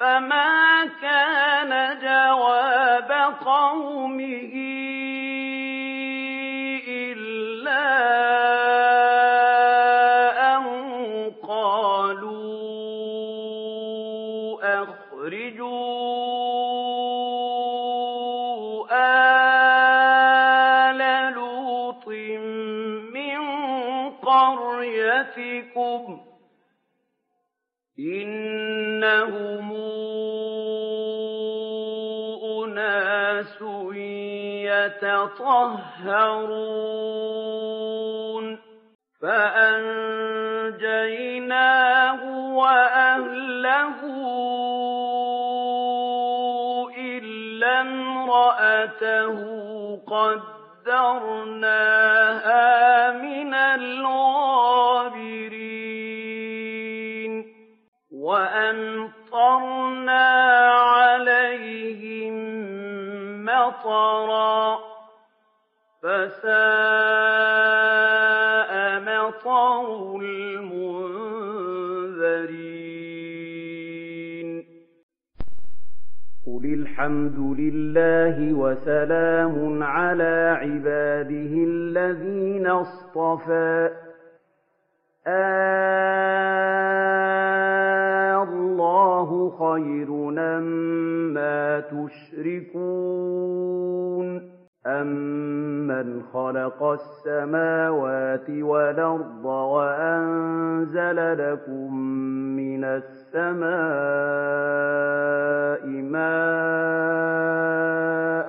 فما كان جواب قومه إلا أن قالوا أخرجوا آل لوط من قريتكم إنهم أناس يتطهرون فأنجيناه وأهله إلا امرأته قدرناها من الغابرين وأمطرنا عليهم مطرا فساء مطر المنذرين قل الحمد لله وسلام على عباده الذين اصطفى الله خير أمّا تشركون أَمَّنْ خَلَقَ السَّمَاوَاتِ وَالْأَرْضَ وَأَنزَلَ لَكُم مِّنَ السَّمَاءِ مَاءً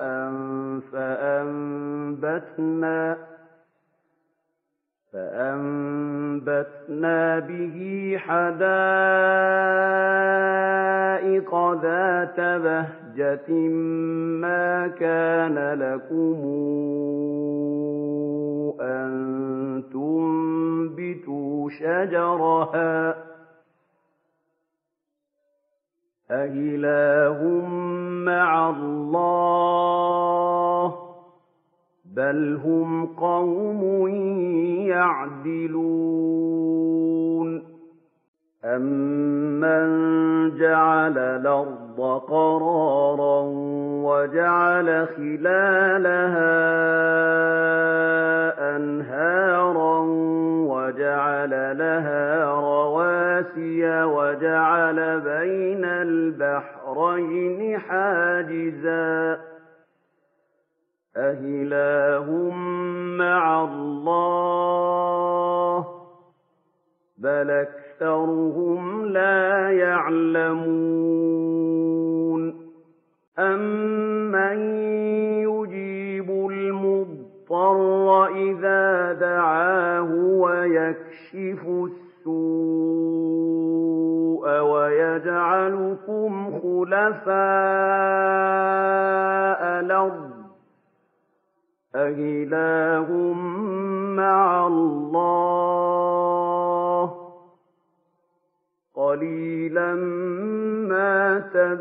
فَأَنبَتْنَا بِهِ حَدَائِقَ ذَاتَ بَهْجَةٍ مَّا كَانَ لَكُمْ أَن تُنبِتُوا شَجَرَهَا أَإِلَٰهٌ مَّعَ اللَّهِ ۚ بَلْ هُمْ قَوْمٌ يَعْدِلُونَ أَمَّن جَعَلَ الْأَرْضَ قَرَارًا وَجَعَلَ خِلَالَهَا أَنْهَارًا وَجَعَلَ لَهَا رَوَاسِيَ وَجَعَلَ بَيْنَ الْبَحْرَيْنِ حَاجِزًا أَإِلَٰهٌ مَّعَ اللَّهِ ۚ بَلْ أَكْثَرُهُمْ لَا يَعْلَمُونَ أَمَّن يُجِيبُ الْمُضْطَرَّ إِذَا دَعَاهُ وَيَكْشِفُ السُّوءَ وَيَجْعَلُكُمْ خُلَفَاءَ الْأَرْضِ أَإِلَٰهٌ مَّعَ اللَّهِ ۚ قَلِيلًا مَّا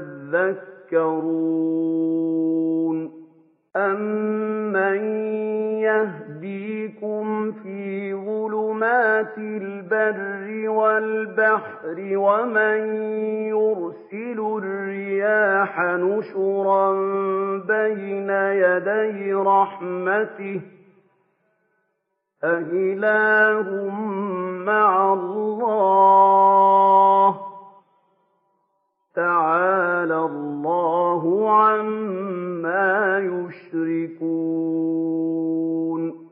تَذَكَّرُونَ أَمَّن يَهْدِيكُمْ فِي ظُلُمَاتِ الْبَرِّ وَالْبَحْرِ وَمَن يُرْسِلُ الرِّيَاحَ نُشُرًا بَيْنَ يَدَيْ رَحْمَتِهِ أَإِلَٰهٌ مَّعَ اللَّهِ ۚ تَعَالَى اللَّهُ عَمَّا يُشْرِكُونَ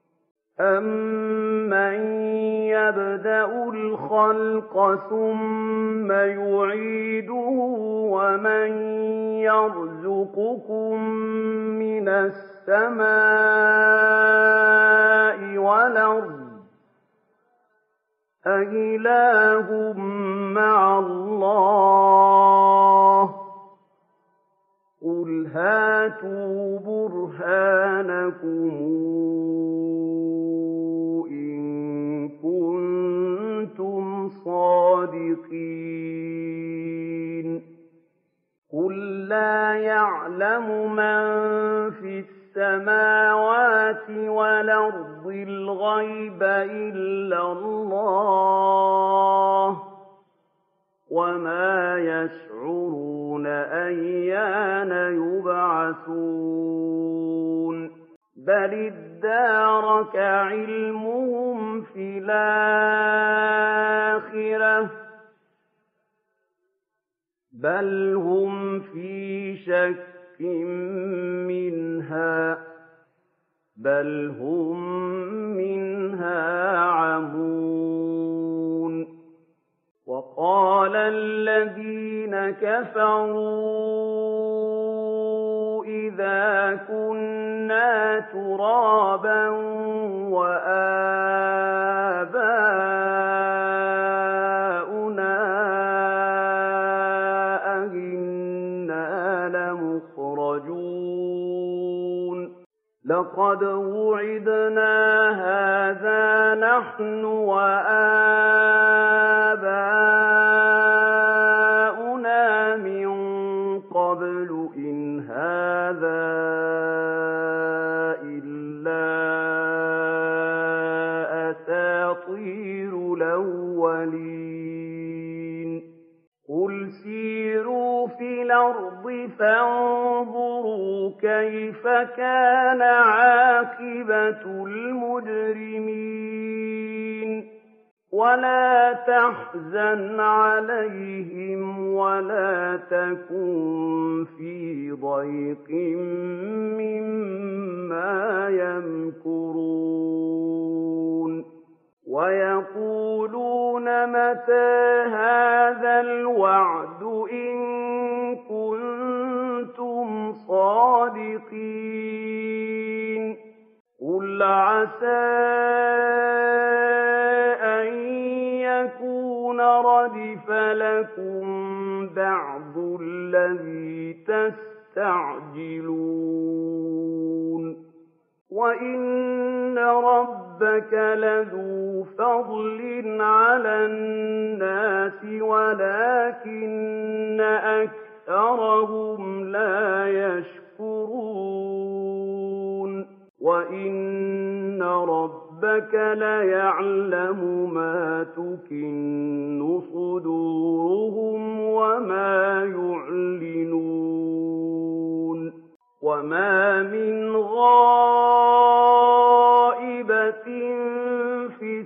أَمَّن يَبْدَأُ الْخَلْقَ ثُمَّ يُعِيدُهُ وَمَن يَرْزُقُكُم مِّنَ السَّمَاءِ وَالْأَرْضِ أَإِلَٰهٌ مَّعَ اللَّهِ ۚ قُلْ هَاتُوا بُرْهَانَكُمْ إِن كُنتُمْ صَادِقِينَ قُل لَّا يَعْلَمُ مَن فِي السَّمَاوَاتِ وَالْأَرْضِ الْغَيْبَ إِلَّا اللَّهُ ۚ وَمَا يَشْعُرُونَ أَيَّانَ يُبْعَثُونَ بَلِ ادَّارَكَ عِلْمُهُمْ فِي الْآخِرَةِ بَلْ هُمْ فِي شَكٍّ مِّنْهَا بَلْ هُم مِّنْهَا عَمُونَ وَقَالَ الَّذِينَ كَفَرُوا إِذَا كُنَّا تُرَابًا وَآبَاؤُنَا أَئِنَّا لَمُخْرَجُونَ لَقَدْ وُعِدْنَا هَٰذَا نَحْنُ وَآبَاؤُنَا مِن قَبْلُ إِنْ هَٰذَا إِلَّا أَسَاطِيرُ الْأَوَّلِينَ قُلْ سِيرُوا فِي الْأَرْضِ فَانظُرُوا كَيْفَ كَانَ عَاقِبَةُ الْمُجْرِمِينَ وَلَا تَحْزَنْ عَلَيْهِمْ وَلَا تَكُن فِي ضَيْقٍ مِّمَّا يَمْكُرُونَ وَيَقُولُونَ مَتَىٰ هَٰذَا الْوَعْدُ إِن كُنتُمْ صَادِقِينَ قُلْ عَسَىٰ أَن يَكُونَ رَدِفَ لَكُم بَعْضُ الَّذِي تَسْتَعْجِلُونَ وَإِنَّ رَبَّكَ لَذُو فَضْلٍ عَلَى النَّاسِ وَلَٰكِنَّ أَكْثَرَهُمْ لَا يَشْكُرُونَ وَإِنَّ رَبَّكَ لَيَعْلَمُ مَا تُكِنُّ صُدُورُهُمْ وَمَا يُعْلِنُونَ وَمَا مِنْ غَائِبَةٍ فِي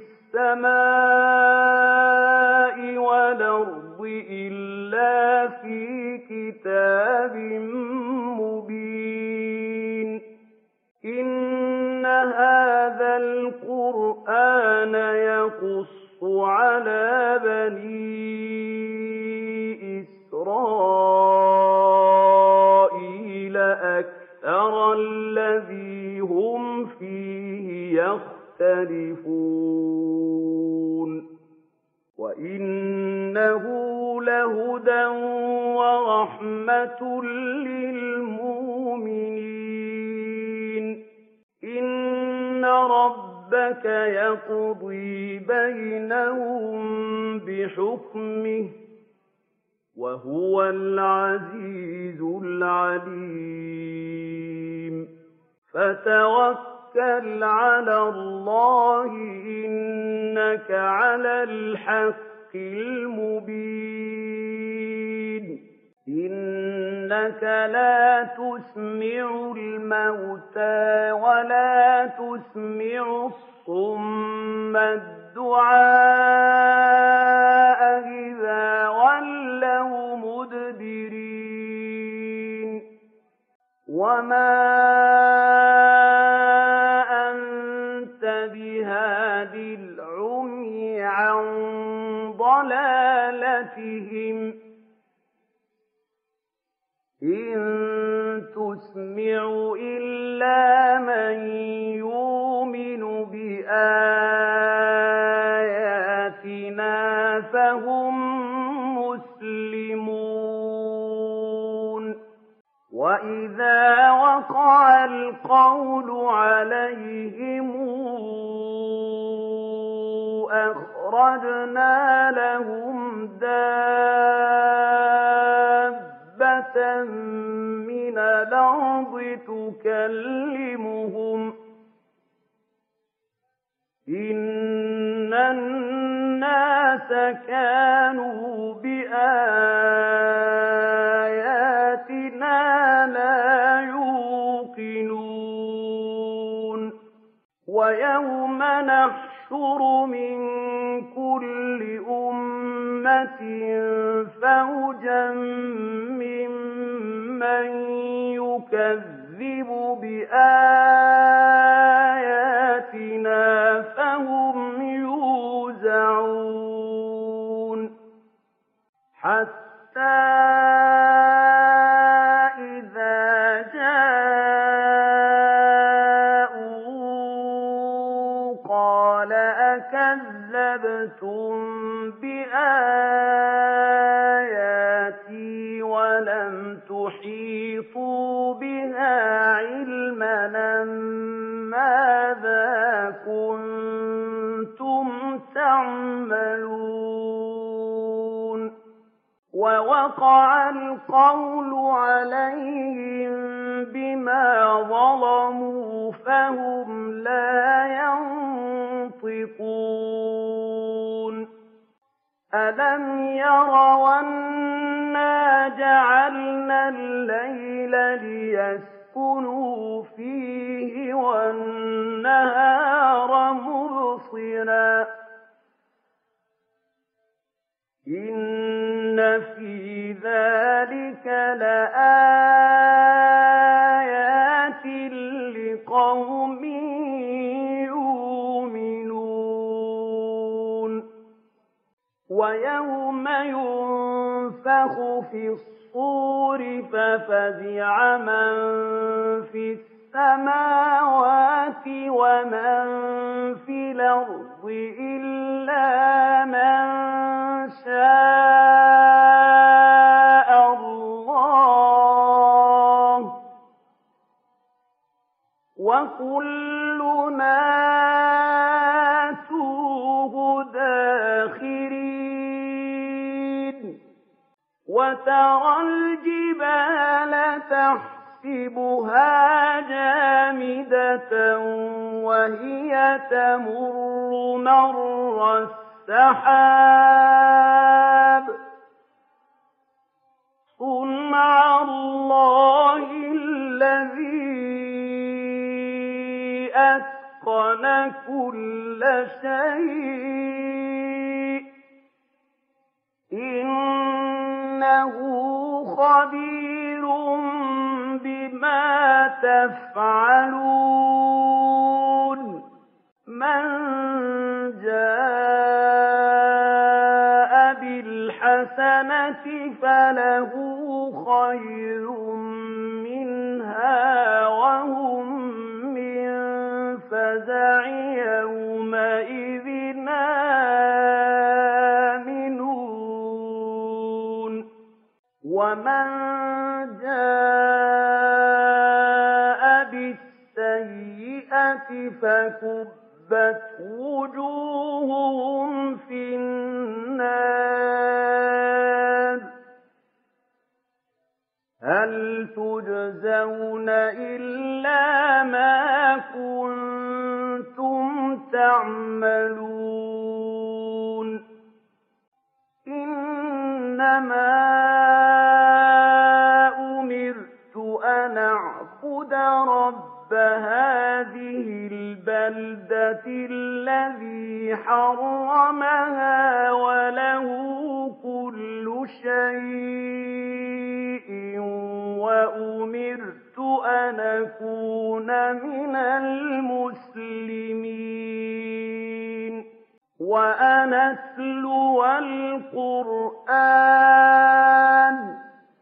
السَّمَاءِ وَالْأَرْضِ إِلَّا فِي كِتَابٍ مُّبِينٍ إِنَّ هَٰذَا الْقُرْآنَ يَقُصُّ عَلَىٰ بَنِي إِسْرَائِيلَ أَكْثَرَ الَّذِي هُمْ فِيهِ يَخْتَلِفُونَ وَإِنَّهُ لَهُدًى وَرَحْمَةٌ لِّلْمُؤْمِنِينَ إِنَّ رَبَّكَ يَقْضِي بَيْنَهُم بِحُكْمِهِ وَهُوَ الْعَزِيزُ الْعَلِيمُ فَتَوَكَّلْ عَلَى اللَّهِ إِنَّكَ عَلَى الْحَقِّ الْمُبِينِ إِنَّكَ لا تسمع الموتى ولا تسمع الصم الدعاء إذا ولوا مدبرين وما أنت بهاد العمي عن ضلالتهم إن تسمع إلا من يؤمن بآياتنا فهم مسلمون وإذا وقع القول عليهم أخرجنا لهم دابة من الأرض تكلمهم إن الناس كانوا بآياتنا بِآيَاتِنَا لَا يُوقِنُونَ وَيَوْمَ نَحْشُرُ مِن كُلِّ أُمَّةٍ فَوْجًا مِّمَّن يُكَذِّبُ بِآيَاتِنَا فَهُمْ يُوزَعُونَ حَتَّىٰ إِذَا جَاءُوا قَالَ أَكَذَّبْتُم بِآيَاتِي وَلَمْ تُحِيطُوا بِهَا عِلْمًا مَّاذَا كُنتُمْ تَعْمَلُونَ وَوَقَعَ الْقَوْلُ عَلَيْهِم بِمَا ظَلَمُوا فَهُمْ لَا يَنطِقُونَ أَلَمْ يَرَوْا أَنَّا جَعَلْنَا اللَّيْلَ لِيَسْكُنُوا فِيهِ وَالنَّهَارَ مُبْصِرًا إِنَّ فِي ذَلِكَ لَآيَاتٍ لِقَوْمٍ يُؤْمِنُونَ وَيَوْمَ يُنفَخُ فِي الصُّورِ فَفَزِعَ مَن فِي السَّمَاوَاتِ وَمَن فِي الْأَرْضِ إِلَّا مَن شَاءَ اللَّهُ وَكُلُّنَا آتُوهُ دَاخِرِينَ وَتَرَى الْجِبَالَ تَحْسَبُهَا جَامِدَةً وَهِيَ تَمُرُّ مَرَّ السَّحَابِ صُنْعَ اللَّهِ الَّذِي أَتْقَنَ كُلَّ شَيْءٍ إِنَّهُ خَبِيرٌ بِمَا تَفْعَلُونَ مَن جَاءَ بِالْحَسَنَةِ فَلَهُ خَيْرٌ مِّنْهَا وَهُم مِّن فَزَعٍ يَوْمَئِذٍ آمِنُونَ وَمَن جَاءَ بِالسَّيِّئَةِ فَكُبَّتْ وُجُوهُهُمْ فِي النَّارِ هَلْ تُجْزَوْنَ إِلَّا مَا كُنتُمْ تَعْمَلُونَ إِنَّمَا أُمِرْتُ أَنْ أَعْبُدَ رَبَّ هَٰذِهِ الْبَلْدَةِ الَّذِي حَرَّمَهَا وَلَهُ كُلُّ شَيْءٍ وَأُمِرْتُ أَنْ أَكُونَ مِنَ الْمُسْلِمِينَ وَأَنْ أَتْلُوَ الْقُرْآنَ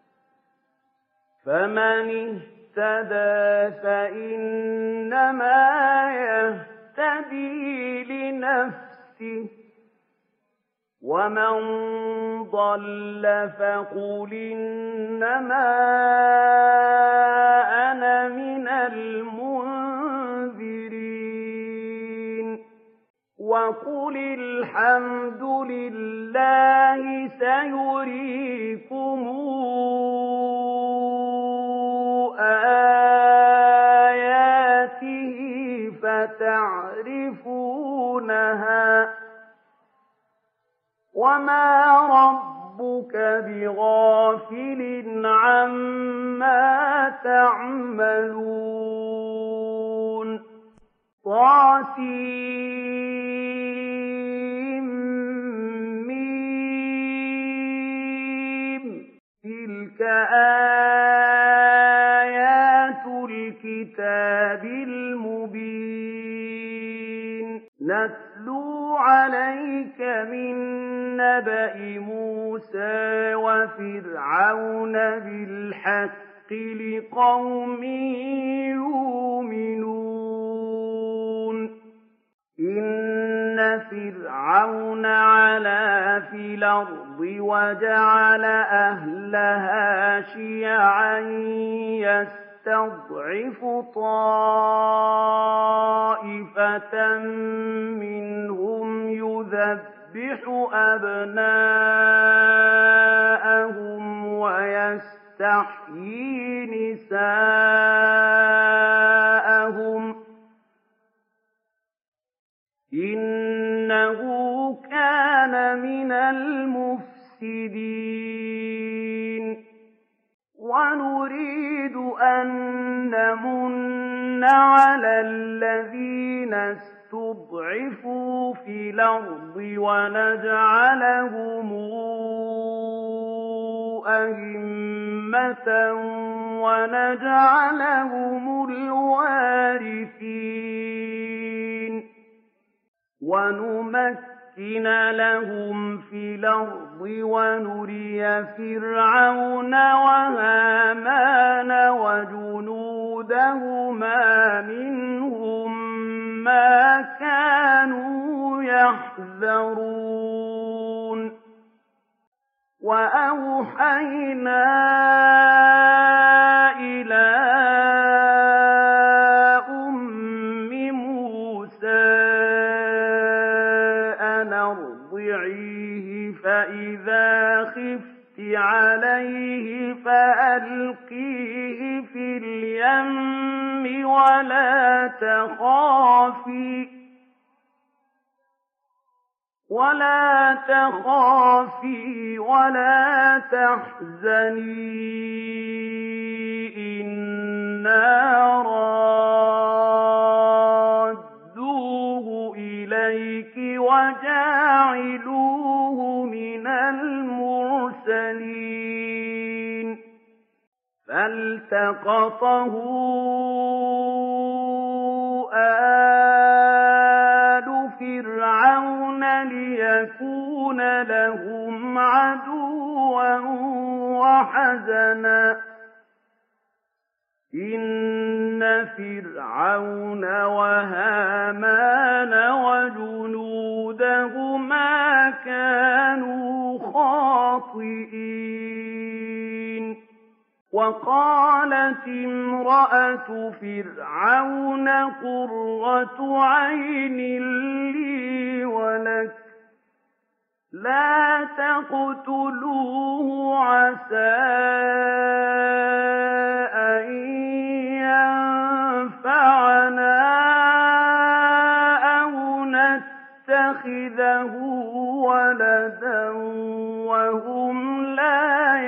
فَمَنِ اهْتَدَىٰ فَإِنَّمَا يَهْتَدِي لِنَفْسِهِ وَمَن ضَلَّ فَقُلْ إِنَّمَا أَنَا مِنَ الْمُنذِرِينَ وَقُلِ الْحَمْدُ لِلَّهِ سَيُرِيكُمْ آيَاتِهِ فَتَعْرِفُونَهَا وَمَا رَبُّكَ رَبُّكَ بِغَافِلٍ عَمَّا تَعْمَلُونَ طسم تِلْكَ آيَاتُ الْكِتَابِ الْمُبِينِ نَتْلُو عَلَيْكَ مِن نَّبَإِ مُوسَىٰ وَفِرْعَوْنَ بِالْحَقِّ لِقَوْمٍ يُؤْمِنُونَ إِنَّ فِرْعَوْنَ عَلَا فِي الْأَرْضِ وَجَعَلَ أَهْلَهَا شِيَعًا يَسْتَضْعِفُ طَائِفَةً مِّنْهُمْ يُذَبِّحُ أَبْنَاءَهُمْ وَيَسْتَحْيِي نِسَاءَهُمْ ۚ إِنَّهُ كَانَ مِنَ الْمُفْسِدِينَ وَنُرِيدُ أَن نَّمُنَّ عَلَى الَّذِينَ اسْتُضْعِفُوا فِي الْأَرْضِ وَنَجْعَلَهُمْ أَئِمَّةً وَنَجْعَلَهُمُ الْوَارِثِينَ وَنُمَكِّنَ لَهُمْ فِي الْأَرْضِ وَنُرِيَ فِرْعَوْنَ وَهَامَانَ وَجُنُودَهُمَا مِنْهُم مَّا كَانُوا يَحْذَرُونَ وَأَوْحَيْنَا إِلَىٰ أُمِّ مُوسَىٰ أَنْ أَرْضِعِيهِ فَإِذَا خِفْتِ عَلَيْهِ فَأَلْقِيهِ فِي الْيَمِّ وَلَا تَخَافِي وَلَا تَحْزَنِي إِنَّا رَادُّوهُ إِلَيْكِ وَجَاعِلُوهُ مِنَ الْمُرْسَلِينَ فَالْتَقَطَهُ آلُ فِرْعَوْنَ لِيَكُونَ لَهُمْ عَدُوًّا وَحَزَنًا ۗ إِنَّ فِرْعَوْنَ وَهَامَانَ وَجُنُودَهُمَا كَانُوا خَاطِئِينَ وَقَالَتِ امْرَأَتُ فِرْعَوْنَ قُرَّةُ عَيْنٍ لِّي وَلَكَ لَا تَقْتُلُوهُ عَسَىٰ أَن يَنفَعَنَا أَوْ نَتَّخِذَهُ وَلَدًا وَهُمْ لَا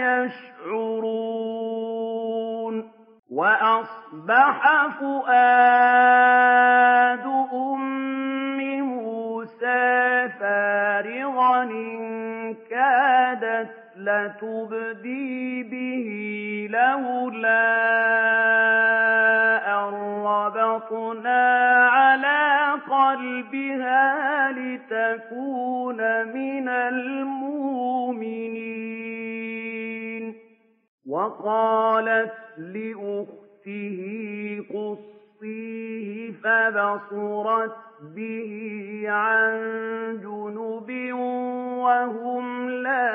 يَشْعُرُونَ وَأَصْبَحَ فُؤَادُ أُمِّ مُوسَىٰ فَارِغًا إِن كَادَتْ لَتُبْدِي بِهِ لَوْلَا أَن رَّبَطْنَا عَلَىٰ قَلْبِهَا لِتَكُونَ مِنَ الْمُؤْمِنِينَ وَقَالَتْ لِأُخْتِهِ قُصِّيهِ فَبَصُرَتْ بِهِ عَن جُنُبٍ وَهُمْ لَا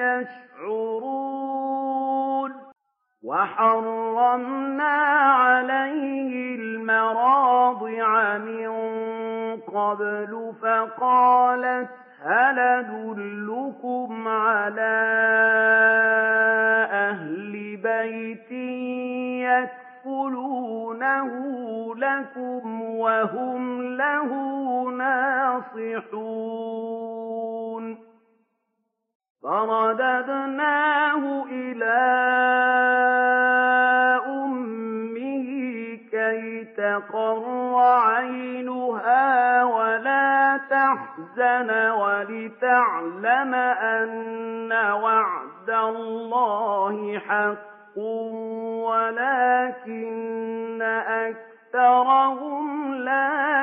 يَشْعُرُونَ وَحَرَّمْنَا عَلَيْهِ الْمَرَاضِعَ مِن قَبْلُ فَقَالَتْ هَلْ أَدُلُّكُمْ عَلَىٰ أَهْلِ بَيْتٍ يَكْفُلُونَهُ لَكُمْ وَهُمْ لَهُ نَاصِحُونَ فرددناه إلى أمه كي تقر عينها ولا تحزن ولتعلم أن وعد الله حق ولكن أكثرهم لا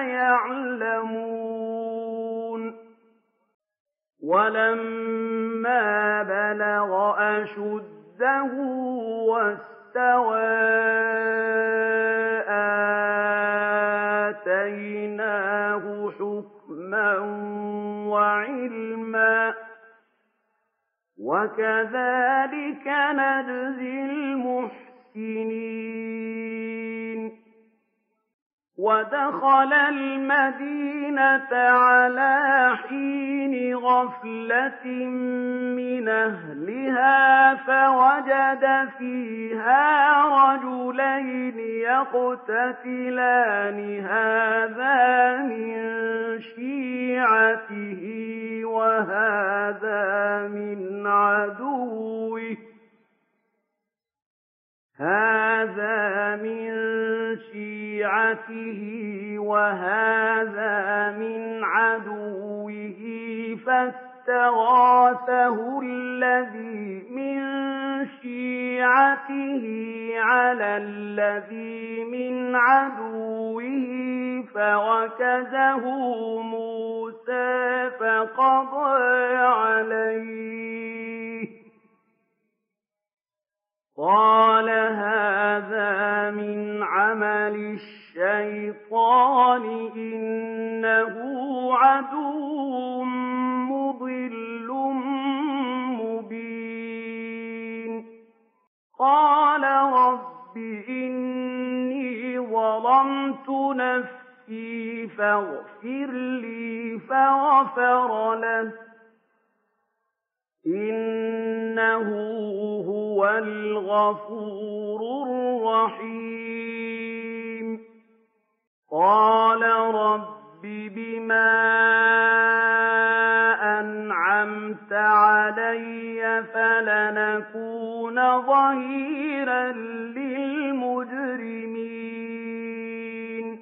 يعلمون ولما بلغ أشده واستوى آتيناه حكما وعلما وكذلك نجزي المحسنين ودخل المدينة على حين غفلة من أهلها فوجد فيها رجلين يقتتلان هذا من شيعته وهذا من عدوه وهذا من عدوه فاستغاثه الذي من شيعته على الذي من عدوه فوكزه موسى فقضى عليه قال هذا من عمل الشيطان إنه عدو مضل مبين قال رب إني ظلمت نفسي فاغفر لي فغفر له إنه هو الغفور الرحيم قال رب بما أنعمت علي فلنكون ظهيرا للمجرمين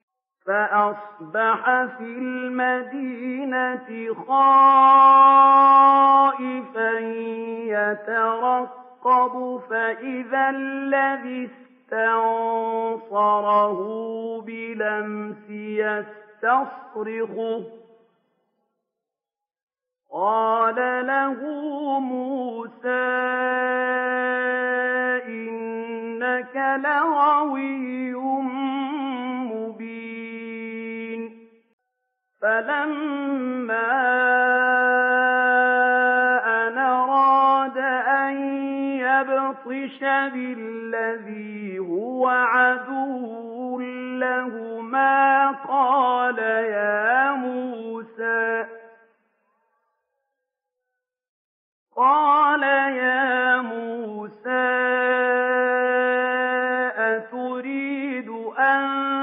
فأصبح في المدينة خائفا يترقب فإذا الذي استنصره بلمس يستصرخه قال له موسى إنك لغوي مبين فلما أن أراد أن يبطش بالذي هو عدو لهما قال يا موسى أتريد أن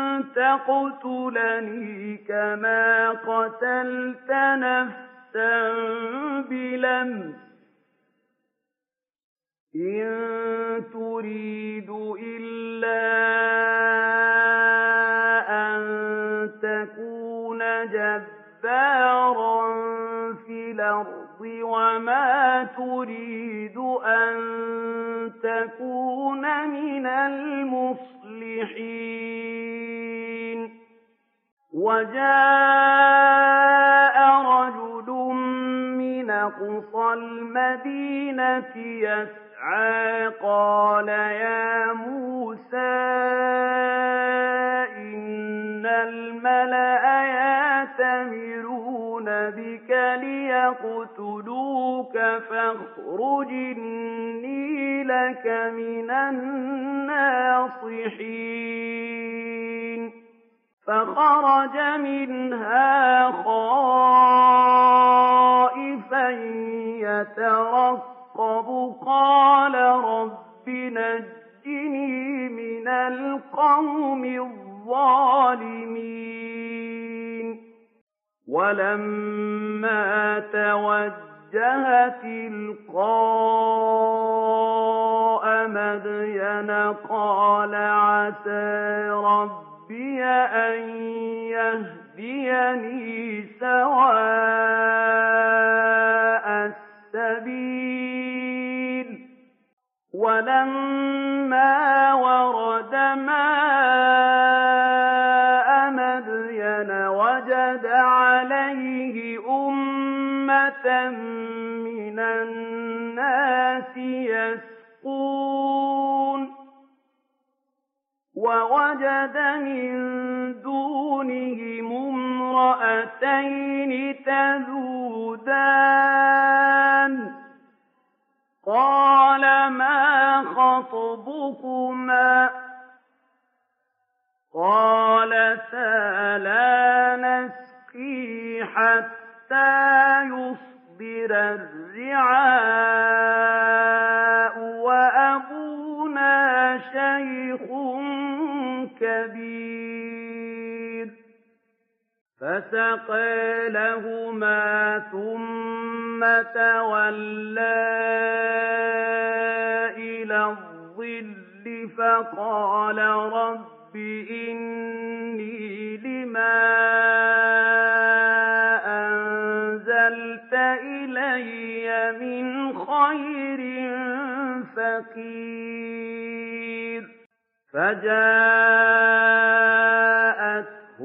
تقتلني كما قتلت نفسا بلمس إن تريد إلا أن تكون جبارا في الأرض وما تريد أن تكون من المصلحين وجاء رجل من أقصى المدينة يسعى قال يا موسى إن الملأ يأتمرون بك ليقتلوك فاخرج إني لك من الناصحين فخرج منها خائفا يترقب قال رب نجني من القوم الظالمين ولما توجه تلقاء مدين قال عسى ربي أن يهديني سواء السبيل ولما ورد ماء مدين وجد عليه أمة من الناس يسقون ووجد من دونهم امرأتين تذودان قال ما خطبكما قالتا لا نسقي حتى يصدر الرعاء وأبونا شيخ كبير فسقى لهما ثم تولى إلى الظل فقال رب إني لما أنزلت إلي من خير فقير فجاءته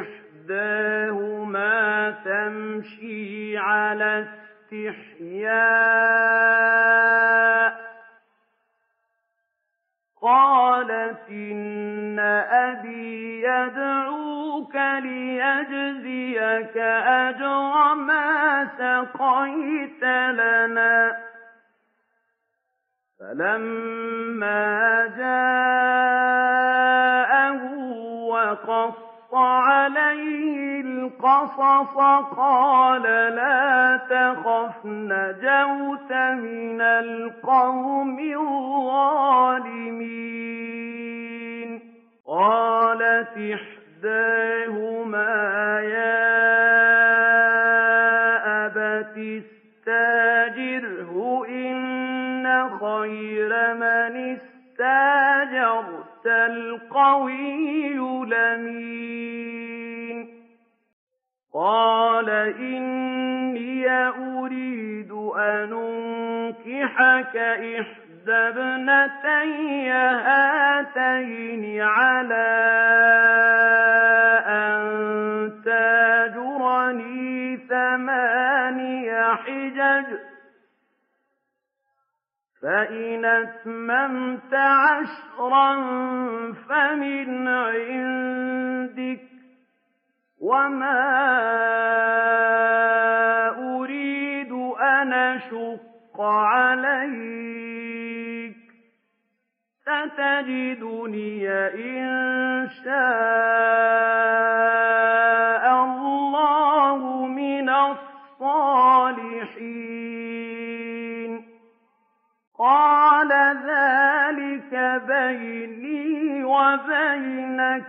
إحداهما تمشي على استحياء قالت إن أبي يدعوك ليجزيك أجر ما سقيت لنا فلما جاءه وقص عليه القصص قال لا تخف نجوت من القوم الظالمين قالت إحداهما يا أبت استاجره إن خير من استاجرت القوي الأمين قال إني أريد أن أنكحك إحدى ابنتي هاتين على أن تاجرني 8 حجج فإن أتممت 10 فمن عندك وما أريد أن أشق عليك ستجدني إن شاء الله من الصالحين قال ذلك بيني وبينك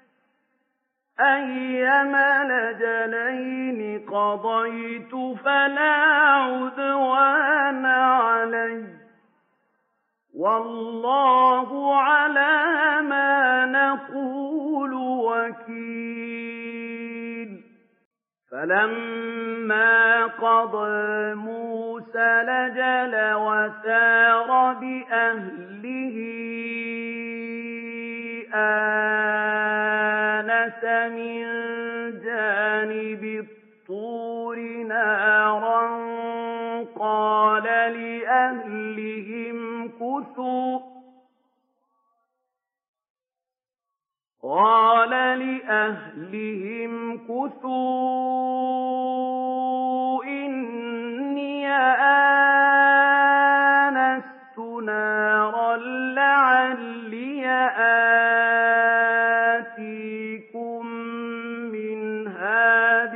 أيما الأجلين قضيت فلا عدوان علي والله على ما نقول وكيل فلما قضى موسى الأجل وسار بأهله آنس من جانب الطور نارا قال لأهلهم كثوا إني آنست نارا لعلي آتيكم منها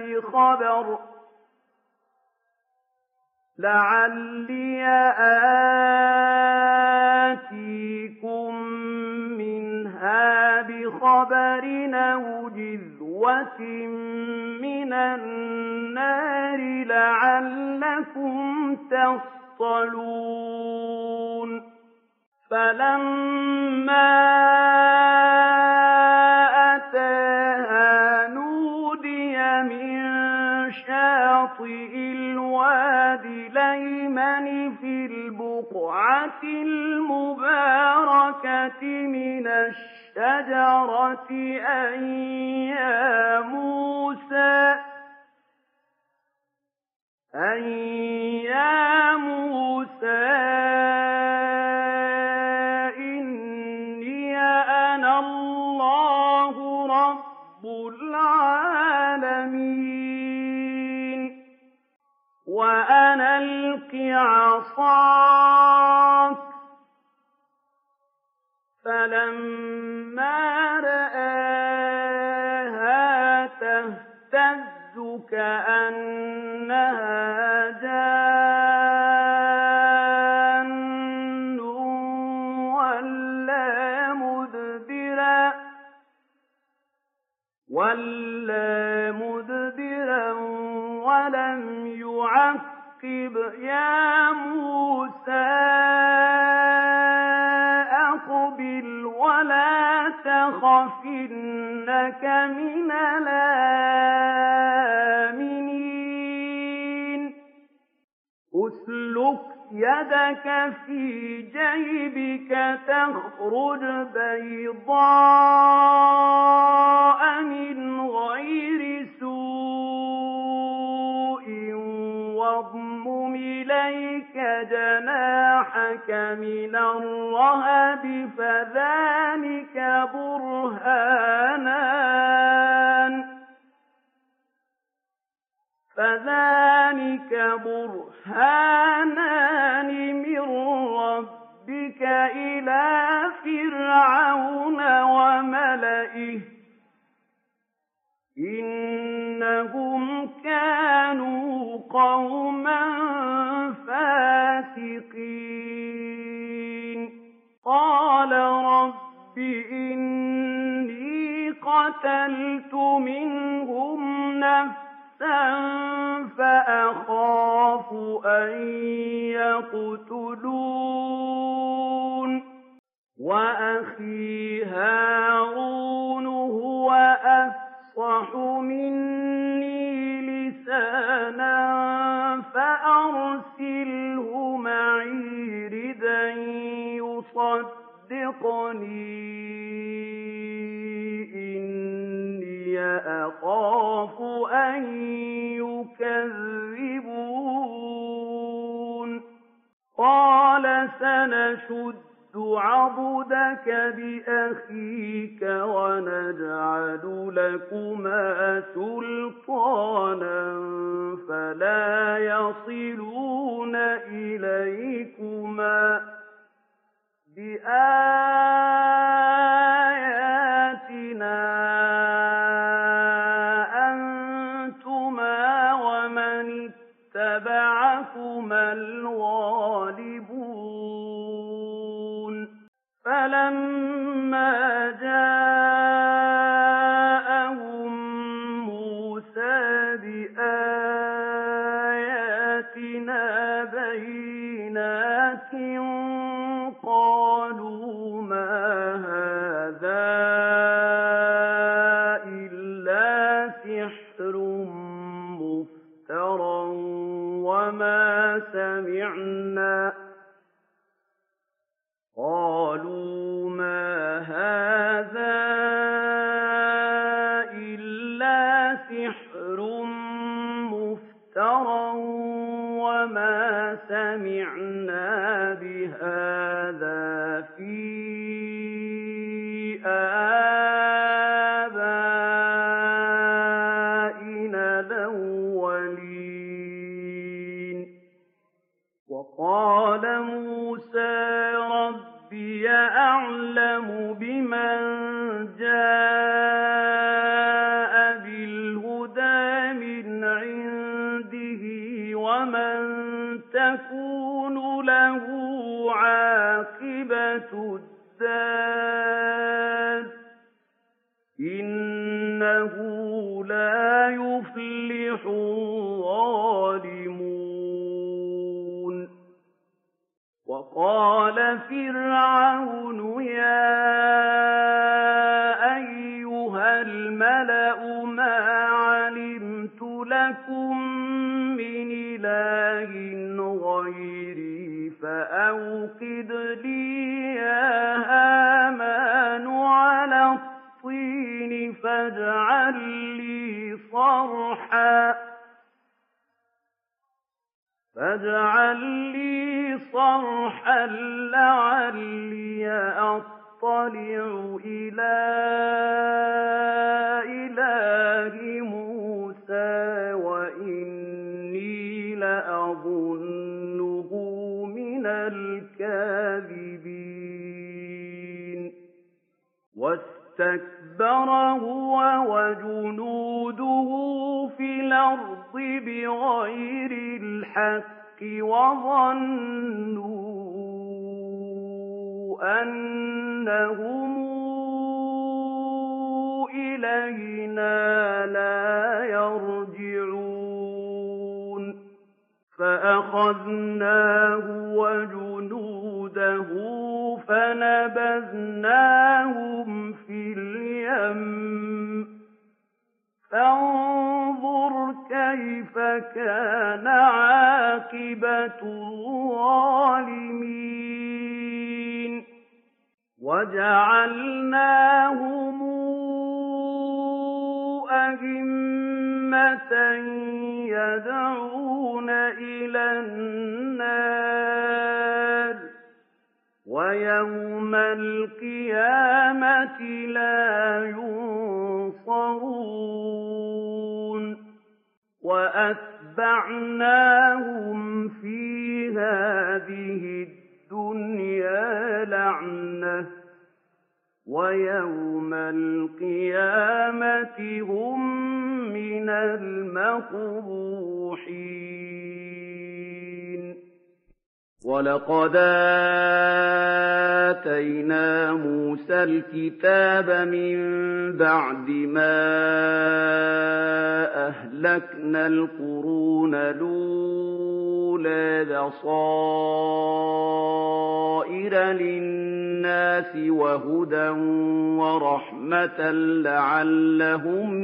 بخبر أو جذوة من النار لعلكم يفصلون فلما أتاها نودي من شاطئ الوادي الأيمن في البقعة المباركة من الشجرة أن يا موسى إني أنا الله رب العالمين وأن ألق عصاك فلما رآها تهتز كأنها جان وَلَّىٰ مُدْبِرًا وَلَمْ يُعَقِّبْ يَا مُوسَىٰ أَقْبِلْ وَلَا تَخَفْ إِنَّكَ مِنَ الْآمِنِينَ أُسْلُكْ يَدَكَ فِي جَيْبِكَ تَخْرُجْ بَيْضَاءَ مِنْ غَيْرِ سُوءٍ وَاضْمُمْ إِلَيْكَ جَنَاحَكَ مِنَ الرَّهْبِ فذلك برهانان من ربك إلى فرعون وملئه إنهم كانوا قوما فاسقين قال رب إني قتلت منهم نفسا فأخاف أن يقتلون وأخي هارون هو أفصح مني لسانا فأرسله معي ردا يصدقني إني أخاف أن يكذبون قال سنشد عضدك بأخيك ونجعل لكما سلطانا فلا يصلون إليكما بآياتنا أنتما ومن اتبعكما الغالبون فلما جاءهم موسى بآياتنا بينات قالوا ما هذا إلا سحر مفترى وما سمعنا قالوا ما هذا إلا سحر مفترى وما سمعنا بهذا في آبائنا الأولين وقال موسى ربي أعلم بمن جاء بالهدى من عنده ومن تكون له عاقبة الدار إنه لا يفلح الظالمون قَالَ فِرْعَوْنُ يَا أَيُّهَا الْمَلَأُ مَا عَلِمْتُ لَكُم مِّنْ إِلَٰهٍ غَيْرِي فَأَوْقِدْ لِي يَا هَامَانُ عَلَى الطِّينِ فاجعل لي صرحا لعلي أطلع إلى إله موسى وإني لأظنه من الكاذبين واستكبر هو وجنوده في الأرض بغير الحق وظنوا أنهم إلينا لا يرجعون فأخذناه وجنوده فنبذناهم في اليم فانظر كيف كان عاقبة الظالمين وجعلناهم أئمة يدعون إلى النار ويوم القيامة لا ينصرون وأتبعناهم في هذه الدنيا لعنة ويوم القيامة هم من المقبوحين وَلَقَدْ آتَيْنَا مُوسَى الْكِتَابَ مِن بَعْدِ مَا أَهْلَكْنَا الْقُرُونَ الْأُولَىٰ بَصَائِرَ لِلنَّاسِ وَهُدًى وَرَحْمَةً لَّعَلَّهُمْ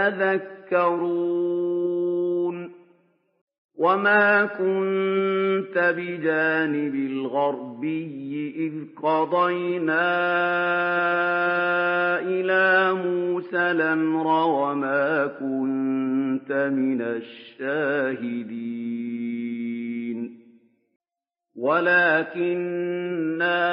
يَتَذَكَّرُونَ وَمَا كُنتَ بِجَانِبِ الْغَرْبِيِّ إِذْ قَضَيْنَا إِلَىٰ مُوسَى الْأَمْرَ وَمَا كُنتَ مِنَ الشَّاهِدِينَ وَلَٰكِنَّا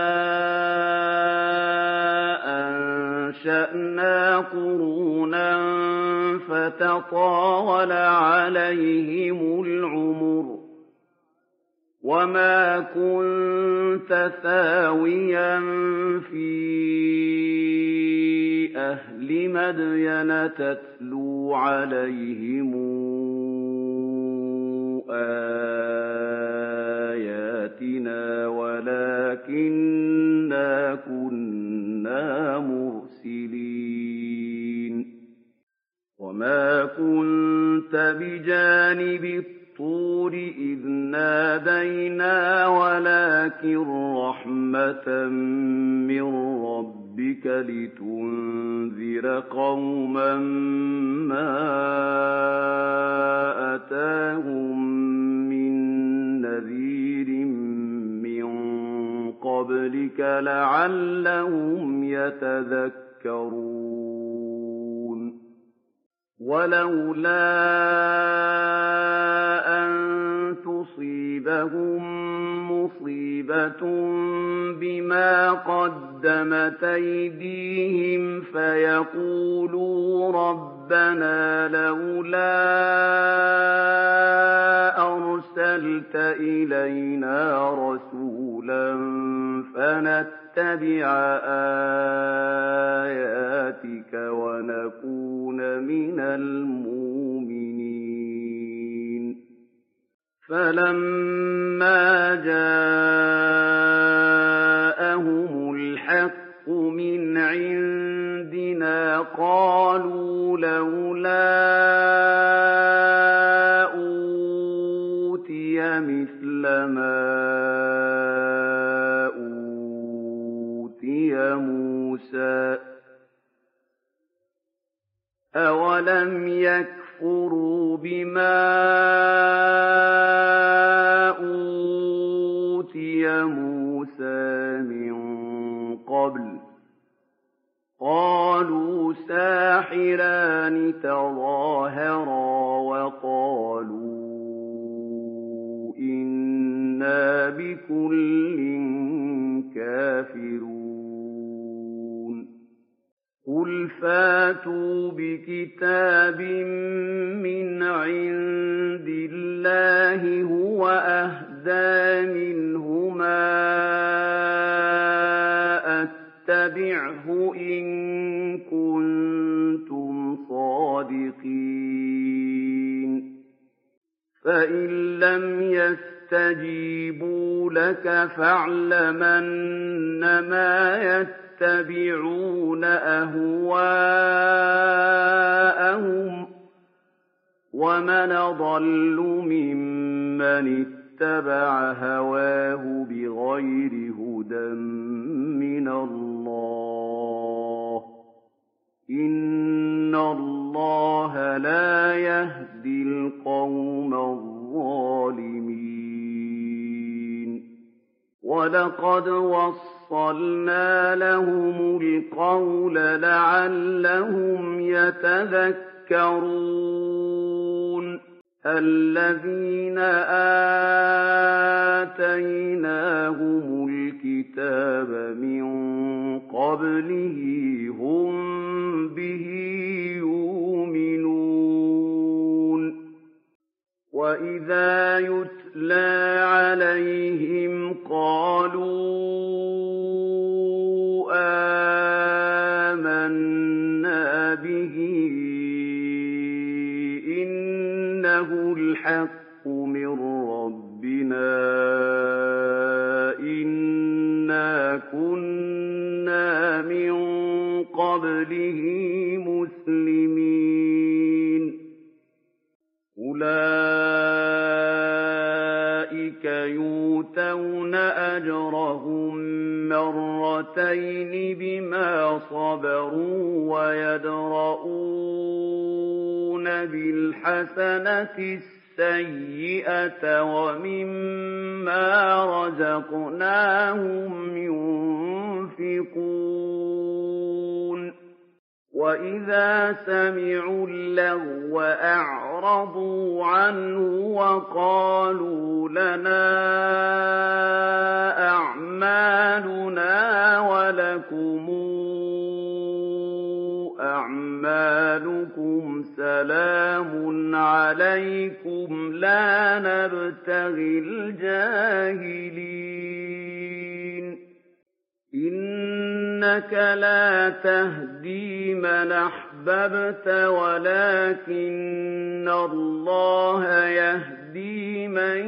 أَنشَأْنَا قُرُونًا فَتَطَاوَلَ عَلَيْهِمُ الْعُمُرُ وَمَا كُنتَ ثَاوِيًا فِي أَهْلِ مَدْيَنَ تَتْلُو عَلَيْهِمْ آيَاتِنَا وَلَٰكِنَّا كُنَّا مُرْسِلِينَ وَمَا كُنتَ بِجَانِبِ الطُّورِ إِذْ نَادَيْنَا وَلَٰكِن رَّحْمَةً مِّن رَّبِّكَ لِتُنذِرَ قَوْمًا مَّا أَتَاهُم مِّن نَّذِيرٍ مِّن قَبْلِكَ لَعَلَّهُمْ يَتَذَكَّرُونَ وَلَوْلَا أَن تُصِيبَهُم مُّصِيبَةٌ بِمَا قَدَّمَتْ أَيْدِيهِمْ فَيَقُولُوا رَبَّنَا لَوْلَا أَرْسَلْتَ إِلَيْنَا رَسُولًا فَنَتَّبِعَ آيَاتِكَ وَنَكُونَ مِنَ الْمُؤْمِنِينَ فَلَمَّا جَاءَهُمُ الْحَقُّ مِنْ عِندِنَا قَالُوا لَوْلَا أُوتِيَ مِثْلَ مَا أُوتِيَ مُوسَىٰ أَوَلَمْ يَكْفُرُوا بِمَا أُوتِيَ مُوسَىٰ مِن قَبْلُ ۖ قَالُوا سَاحِرَانِ تَظَاهَرَا وَقَالُوا إِنَّا بِكُلٍّ كَافِرُونَ قُلْ فَاتُوا بِكِتَابٍ مِّنْ عِندِ اللَّهِ هُوَ أَهْدَىٰ مِنْهُمَا أَتَّبِعْهُ إِن كُنتُمْ صَادِقِينَ فَإِن لَّمْ يَسْتَجِيبُوا لَكَ فَاعْلَمْ أَنَّمَا يَتَّبِعُونَ أَهْوَاءَهُمْ ۚ وَمَنْ أَضَلُّ مِمَّنِ اتَّبَعَ هَوَاهُ بِغَيْرِ هُدًى مِّنَ اللَّهِ ۚ إِنَّ اللَّهَ لَا يَهْدِي الْقَوْمَ الظَّالِمِينَ وَلَقَدْ وَصَّلْنَا لَهُمُ الْقَوْلَ لَعَلَّهُمْ يَتَذَكَّرُونَ الَّذِينَ آتَيْنَاهُمُ الْكِتَابَ مِن قَبْلِهِ هُم بِهِ يُؤْمِنُونَ وَإِذَا يُتْلَىٰ عَلَيْهِمْ قَالُوا آمَنَّا بِهِ إِنَّهُ الْحَقُّ مِن رَّبِّنَا إِنَّا كُنَّا مِن قَبْلِهِ مُسْلِمِينَ أُولَٰئِكَ يُؤْتَوْنَ أَجْرَهُم مَّرَّتَيْنِ بِمَا صَبَرُوا وَيَدْرَءُونَ بِالْحَسَنَةِ السَّيِّئَةَ وَمِمَّا رَزَقْنَاهُمْ يُنفِقُونَ وَإِذَا سَمِعُوا اللَّغْوَ أَعْرَضُوا عَنْهُ وَقَالُوا لَنَا أَعْمَالُنَا وَلَكُمْ أَعْمَالُكُمْ سَلَامٌ عَلَيْكُمْ لَا نَبْتَغِي الْجَاهِلِينَ إِنَّكَ لَا تَهْدِي مَنْ أَحْبَبْتَ وَلَٰكِنَّ اللَّهَ يَهْدِي مَن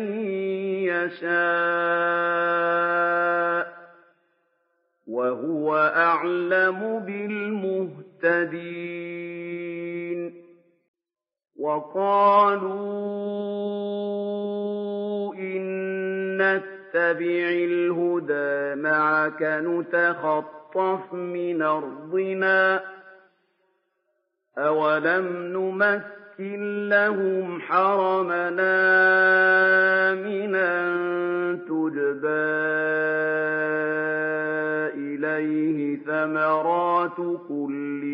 يَشَاءُ ۚ وَهُوَ أَعْلَمُ بِالْمُهْتَدِينَ وَقَالُوا إِن نَّتَّبِعِ الْهُدَىٰ مَعَكَ نُتَخَطَّفْ مِنْ أَرْضِنَا ۚ أَوَلَمْ نُمَكِّن لَّهُمْ حَرَمًا آمِنًا تُجْبَىٰ إِلَيْهِ ثَمَرَاتُ كُلِّ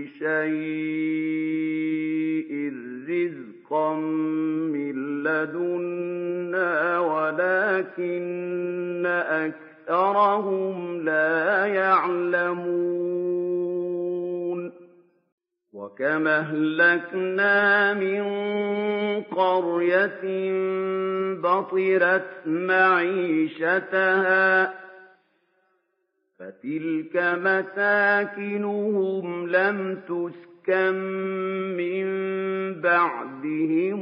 شَيْءٍ رِّزْقًا مِّن لَّدُنَّا وَلَٰكِنَّ أَكْثَرَهُمْ لَا يَعْلَمُونَ وَكَمْ أَهْلَكْنَا مِن قَرْيَةٍ بَطِرَتْ مَعِيشَتَهَا فَتِلْكَ مَسَاكِنُهُمْ لَمْ تُسْكَن مِّن بَعْدِهِمْ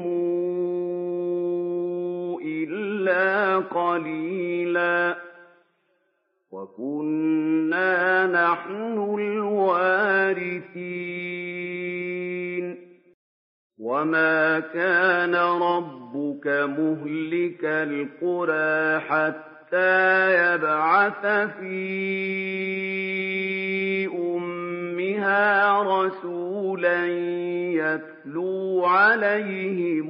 إِلَّا قَلِيلًا وَكُنَّا نَحْنُ الْوَارِثِينَ وَمَا كَانَ رَبُّكَ مُهْلِكَ الْقُرَىٰ حَتَّىٰ يَبْعَثَ فِي رَسُولًا يَتْلُو عَلَيْهِمْ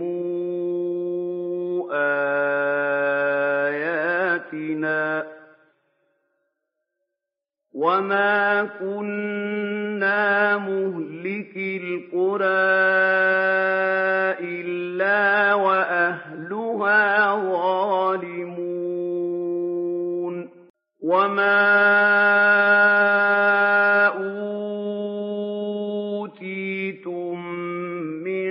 آيَاتِنَا وَمَا كُنَّا مُهْلِكِي الْقُرَىٰ إِلَّا وَأَهْلُهَا ظَالِمُونَ وَمَا أُوتِيتُم مِّن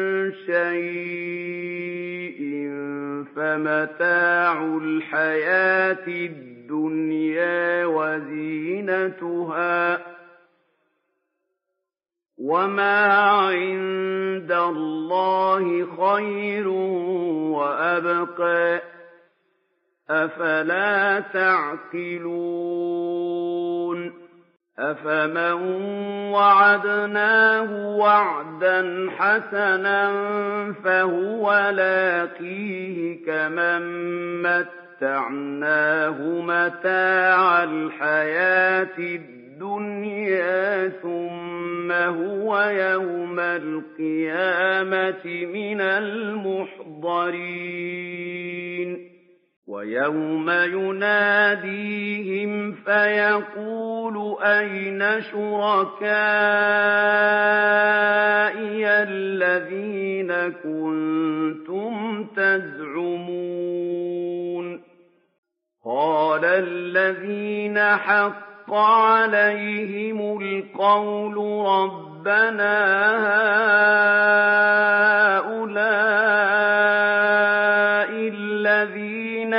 شَيْءٍ فَمَتَاعُ الْحَيَاةِ الدُّنْيَا وَزِينَتُهَا ۚ وَمَا عِندَ اللَّهِ خَيْرٌ وَأَبْقَىٰ ۚ أَفَلَا تَعْقِلُونَ أَفَمَن وَعَدْنَاهُ وَعْدًا حَسَنًا فَهُوَ لَاقِيهِ كَمَن مَّتَّعْنَاهُ مَتَاعَ الْحَيَاةِ الدُّنْيَا ثُمَّ هُوَ يَوْمَ الْقِيَامَةِ مِنَ الْمُحْضَرِينَ وَيَوْمَ يُنَادِيهِمْ فَيَقُولُ أَيْنَ شُرَكَائِيَ الَّذِينَ كُنتُمْ تَزْعُمُونَ قَالَ الَّذِينَ حَقَّ عَلَيْهِمُ الْقَوْلُ رَبَّنَا هَٰؤُلَاءِ الَّذِينَ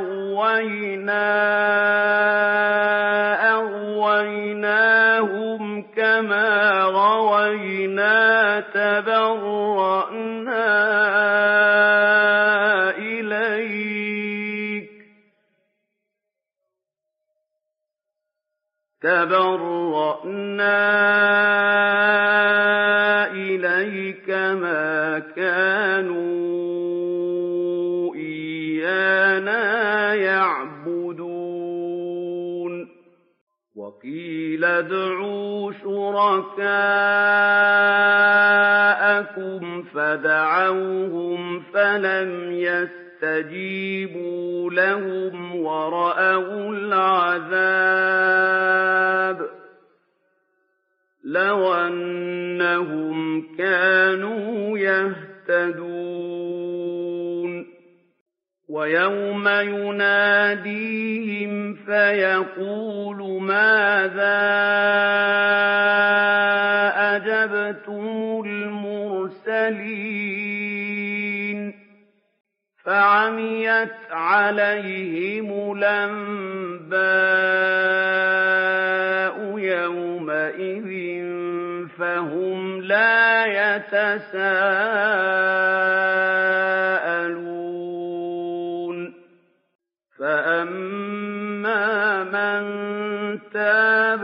أَغْوَيْنَاهُمْ كَمَا غَوَيْنَا تَبَرَّأْنَا إِلَيْكَ مَا كَانُوا إِيَّانَا يَعْبُدُونَ وَقِيلَ ادْعُوا شُرَكَاءَكُمْ فَدَعَوْهُمْ فَلَمْ يَسْتَجِيبُوا لَهُمْ وَرَأَوُا الْعَذَابَ لَوْ أَنَّهُمْ كَانُوا يَهْتَدُونَ وَيَوْمَ يُنَادِيهِمْ فَيَقُولُ مَاذَا أَجَبْتُمُ الْمُرْسَلِينَ فَعَمِيَتْ عَلَيْهِمُ الْأَنبَاءُ يَوْمَئِذٍ فَهُمْ لَا يَتَسَاءَلُونَ فَأَمَّا مَن تَابَ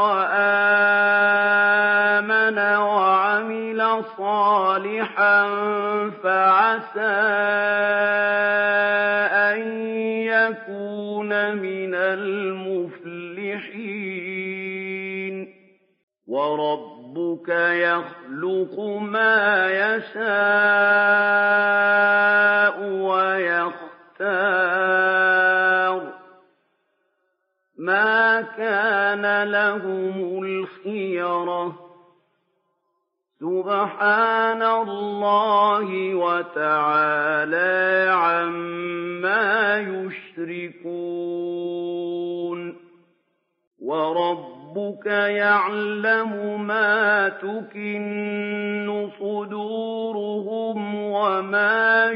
وَآمَنَ وَعَمِلَ صَالِحًا فَعَسَىٰ أَن يَكُونَ مِنَ الْمُفْلِحِينَ وَرَبُّكَ يَخْلُقُ مَا يَشَاءُ وَيَخْتَارُ ۗ مَا كَانَ لَهُمُ الْخِيَرَةُ ۚ سُبْحَانَ اللَّهِ وَتَعَالَىٰ عَمَّا يُشْرِكُونَ وَرَبُّكَ يَعْلَمُ مَا تُكِنُّ صُدُورُهُمْ وَمَا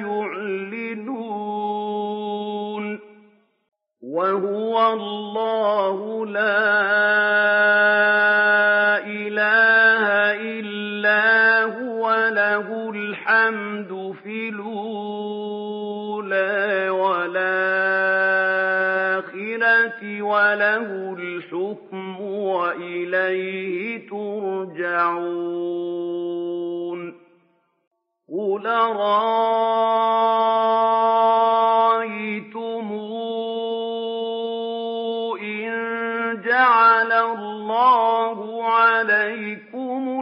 يُعْلِنُونَ وَهُوَ اللَّهُ لَا إِلَٰهَ إِلَّا هُوَ لَهُ الْحَمْدُ فِي الْأُولَىٰ وَالْآخِرَةِ وَلَهُ الْحُكْمُ وَإِلَيْهِ تُرْجَعُونَ قُلْ أَرَأَيْتُمْ إِن جَعَلَ اللَّهُ عَلَيْكُمُ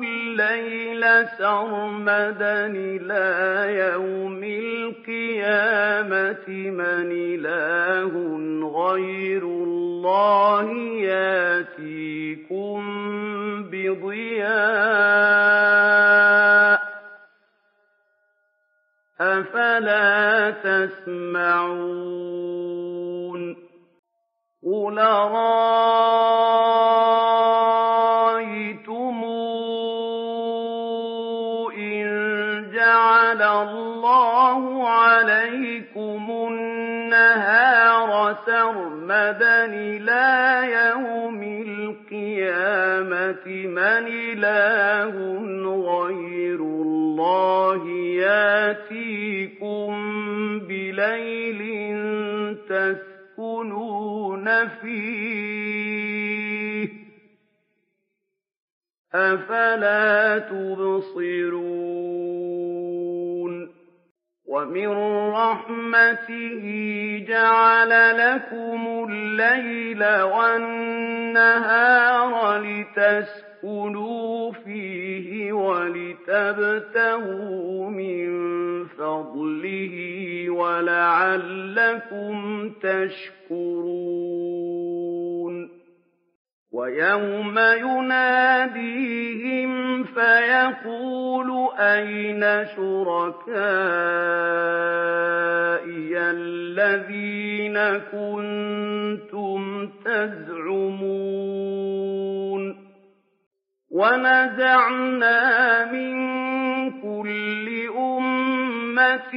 سرمدا إلى يوم القيامة من إله غير الله يأتيكم بضياء أفلا تسمعون قل أرأيتم إن جعل الله عليكم النهار سرمدا إلى يوم القيامة من إله غير الله يأتيكم بليل تسكنون فيه أفلا تبصرون ومن رحمته جعل لكم الليل والنهار لتسكنوا فيه ولتبتغوا من فضله ولعلكم تشكرون ويوم يناديهم فيقول أين شركائي الذين كنتم تزعمون ونزعنا من كل أمة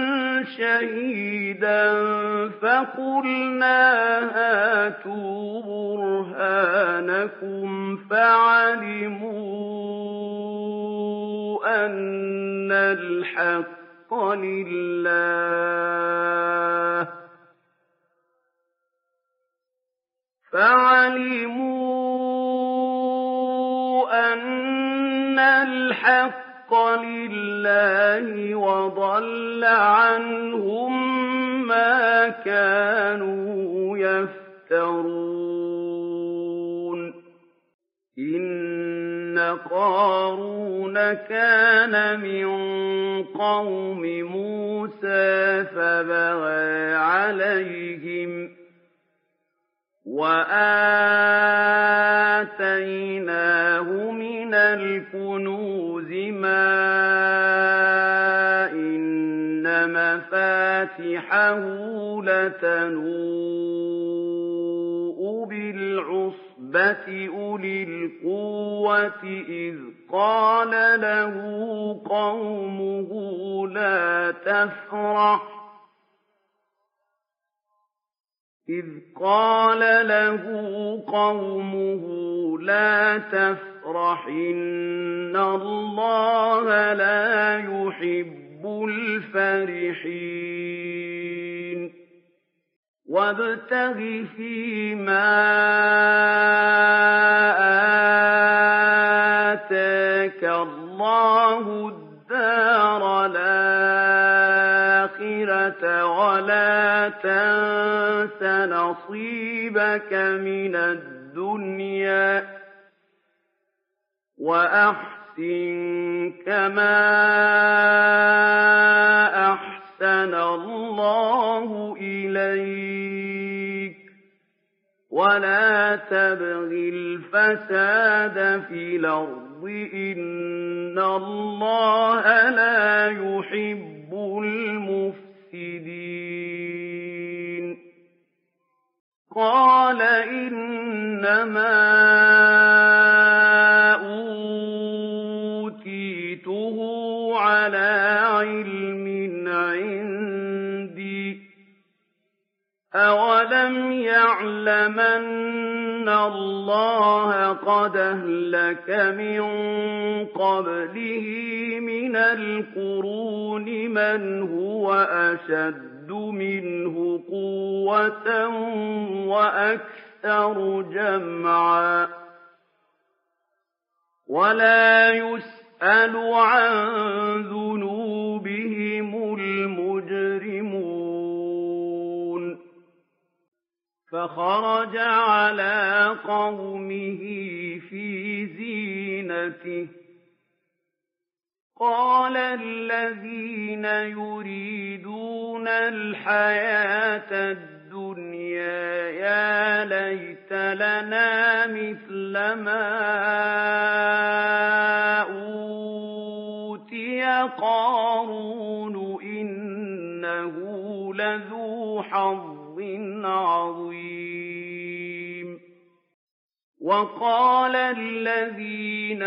شهيدا فقلنا هاتوا برهانكم فعلموا أن الحق لله وضل عنهم ما كانوا يفترون إن قارون كان من قوم موسى فبغى عليهم وآتيناه من الكنوز ما إن مفاتحه لتنوء بالعصبة أولي القوة إذ قال له قومه لا تفرح إن الله لا يحب الفرحين وابتغ فيما آتاك الله الدار الآخرة ولا تنس نصيبك من الدنيا وأحسن كما أحسن الله إليك ولا تبغ الفساد في الأرض إن الله لا يحب المفسدين قال إنما أوتيته على علم عندي أولم يعلمن الله قد أهلك من قبله من القرون من هو أشد منه قوة وأكثر جمعا ولا يسأل عن ذنوبهم المجرمون فخرج على قومه في زينته قَالَ الَّذِينَ يُرِيدُونَ الْحَيَاةَ الدُّنْيَا يَا لَيْتَ لَنَا مِثْلَ مَا أُوتِيَ قَارُونُ إِنَّهُ لَذُو حَظٍّ عَظِيمٍ وَقَالَ الَّذِينَ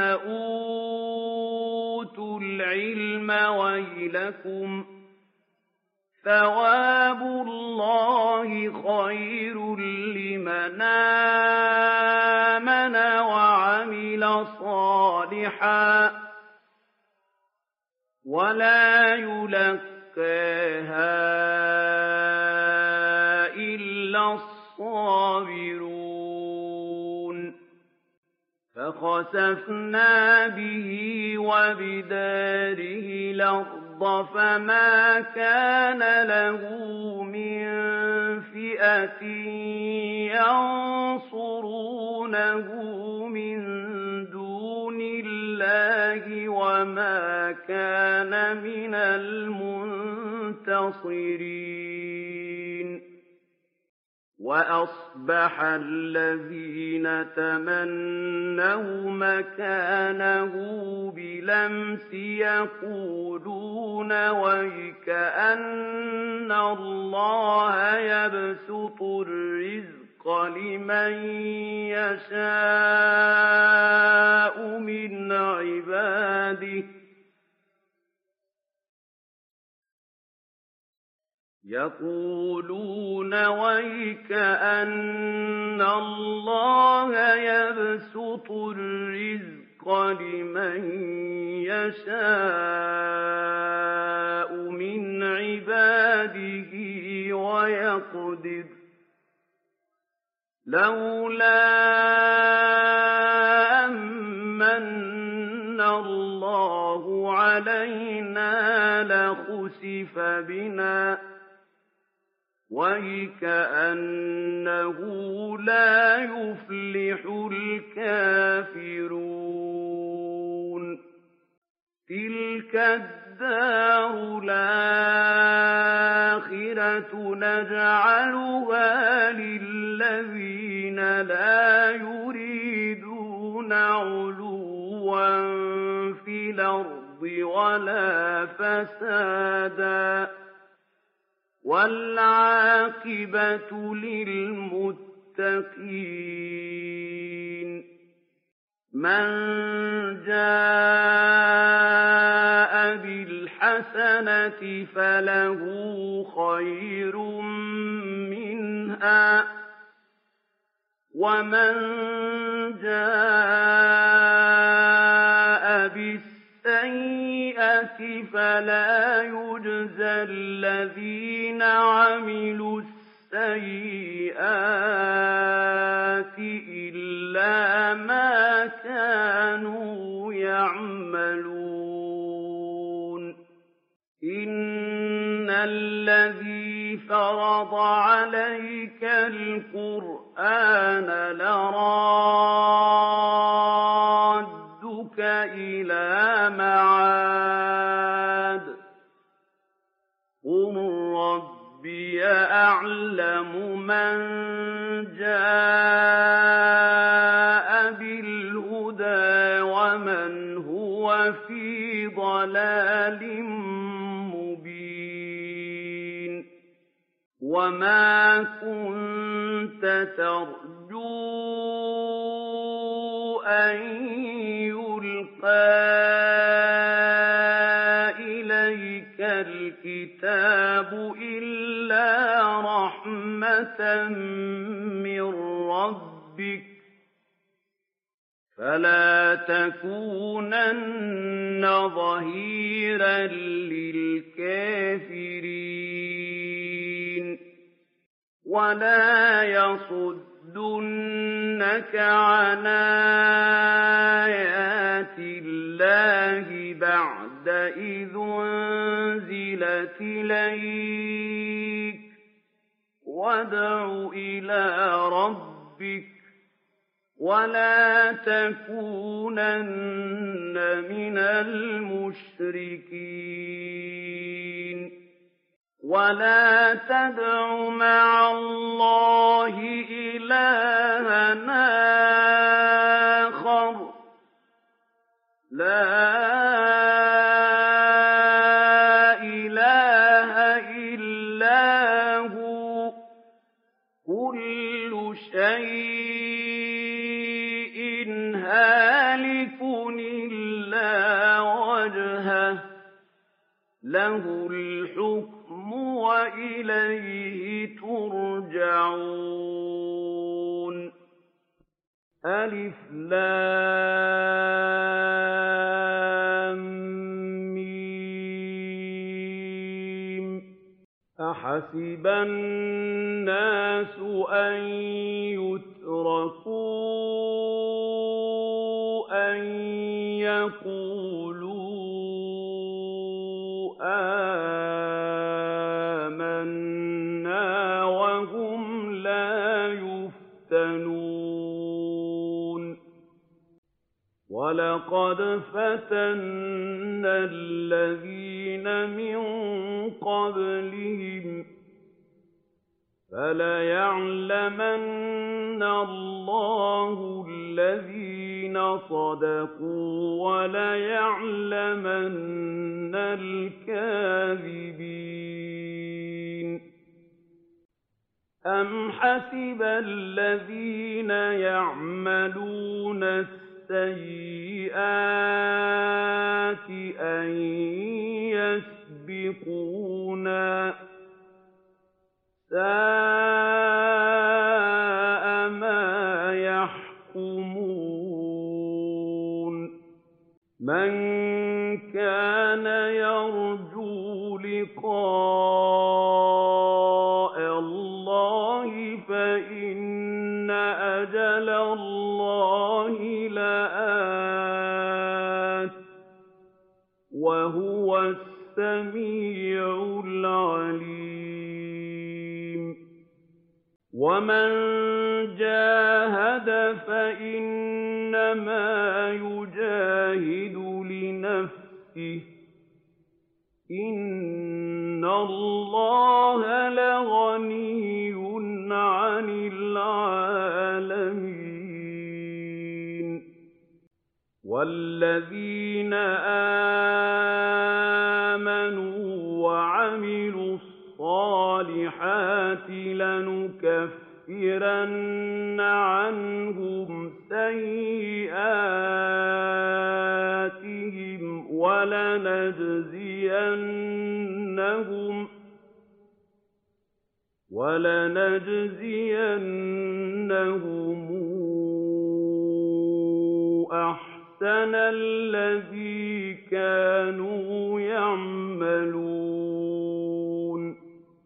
أُوتُوا الْعِلْمَ وَيْلَكُمْ ثَوَابُ اللَّهِ خَيْرٌ لِّمَنْ آمَنَ وَعَمِلَ صَالِحًا وَلَا يُلَقَّاهَا إِلَّا الصَّابِرُونَ فَخَسَفْنَا بِهِ وَبِدَارِهِ الْأَرْضَ فَمَا كَانَ لَهُ مِن فِئَةٍ يَنصُرُونَهُ مِن دُونِ اللَّهِ وَمَا كَانَ مِنَ الْمُنتَصِرِينَ وَأَصْبَحَ الَّذِينَ تَمَنَّوْا مَكَانَهُ بِالْأَمْسِ يَقُولُونَ وَيْكَأَنَّ اللَّهَ يَبْسُطُ الرِّزْقَ لِمَن يَشَاءُ مِنْ عِبَادِهِ يَقُولُونَ وَيْكَأَنَّ اللَّهَ يَبْسُطُ الرِّزْقَ لِمَن يَشَاءُ مِنْ عِبَادِهِ وَيَقْدِرُ ۖ لَوْلَا أَمَّنَّ اللَّهُ عَلَيْنَا لَخُسِفَ بِنَا وَيْكَأَنَّهُ لَا يُفْلِحُ الْكَافِرُونَ تِلْكَ الدَّارُ الْآخِرَةُ نَجْعَلُهَا لِلَّذِينَ لَا يُرِيدُونَ عُلُوًّا فِي الْأَرْضِ وَلَا فَسَادًا ۚ وَالْعَاقِبَةُ لِلْمُتَّقِينَ مَن جَاءَ بِالْحَسَنَةِ فَلَهُ خَيْرٌ مِّنْهَا ۖ وَمَن جَاءَ بِالسَّيِّئَةِ فَلَا يُجْزَى الَّذِينَ عَمِلُوا السَّيِّئَاتِ إِلَّا مَا كَانُوا يَعْمَلُونَ إِنَّ الَّذِي فَرَضَ عَلَيْكَ الْقُرْآنَ لَرَادُّكَ إِلَىٰ مَعَادٍ ۚ قُل رَّبِّي أَعْلَمُ مَن جَاءَ بِالْهُدَىٰ وَمَنْ هُوَ فِي ضَلَالٍ مُّبِينٍ وَمَا كُنتَ تَرْجُو أَن يُلْقَىٰ إِلَيْكَ الْكِتَابُ إِلَّا رَحْمَةً مِّن رَّبِّكَ ۖ فَلَا تَكُونَنَّ ظَهِيرًا لِّلْكَافِرِينَ وَلَا يَصُدُّنَّكَ عَنْ آيَاتِ اللَّهِ بَعْدَ إِذْ أُنزِلَتْ إِلَيْكَ وَادْعُ إِلَىٰ رَبِّكَ وَلَا تَكُونَنَّ مِنَ الْمُشْرِكِينَ وَلَا تَدْعُ مَعَ اللَّهِ إِلَٰهًا آخَرَ لَا إِلَٰهَ إِلَّا هُوَ ۚ كُلُّ شَيْءٍ هَالِكٌ إِلَّا وَجْهَهُ ۚ لَهُ الْحُكْمُ وَإِلَيْهِ تُرْجَعُونَ أَلِفْ لام ميم أَحَسِبَ النَّاسُ أَن يُتْرَكُوا أَن يَقُولُوا آمَنَّا وَهُمْ لَا يُفْتَنُونَ وَلَقَدْ فَتَنَّا الَّذِينَ مِن قَبْلِهِمْ فَلَيَعْلَمَنَّ اللَّهُ الَّذِينَ صَدَقُوا وَلَيَعْلَمَنَّ الْكَاذِبِينَ أَمْ حَسِبَ الَّذِينَ يَعْمَلُونَ السَّيِّئَاتِ أَن يَسْبِقُونَا ۚ سَاءَ مَا يَحْكُمُونَ مَن كَانَ يَرْجُو لِقَاءَ اللَّهِ فَإِنَّ أَجَلَ اللَّهِ لَآتٍ ۚ وَهُوَ السَّمِيعُ الْعَلِيمُ وَمَن جَاهَدَ فَإِنَّمَا يُجَاهِدُ لِنَفْسِهِ ۚ إِنَّ اللَّهَ لَغَنِيٌّ عَنِ الْعَالَمِينَ وَالَّذِينَ آمَنُوا وَعَمِلُوا الصَّالِحَاتِ لَنُكَفِّرَنَّ عَنْهُمْ سَيِّئَاتِهِمْ وَلَنَجْزِيَنَّهُمْ أَحْسَنَ الَّذِي كَانُوا يَعْمَلُونَ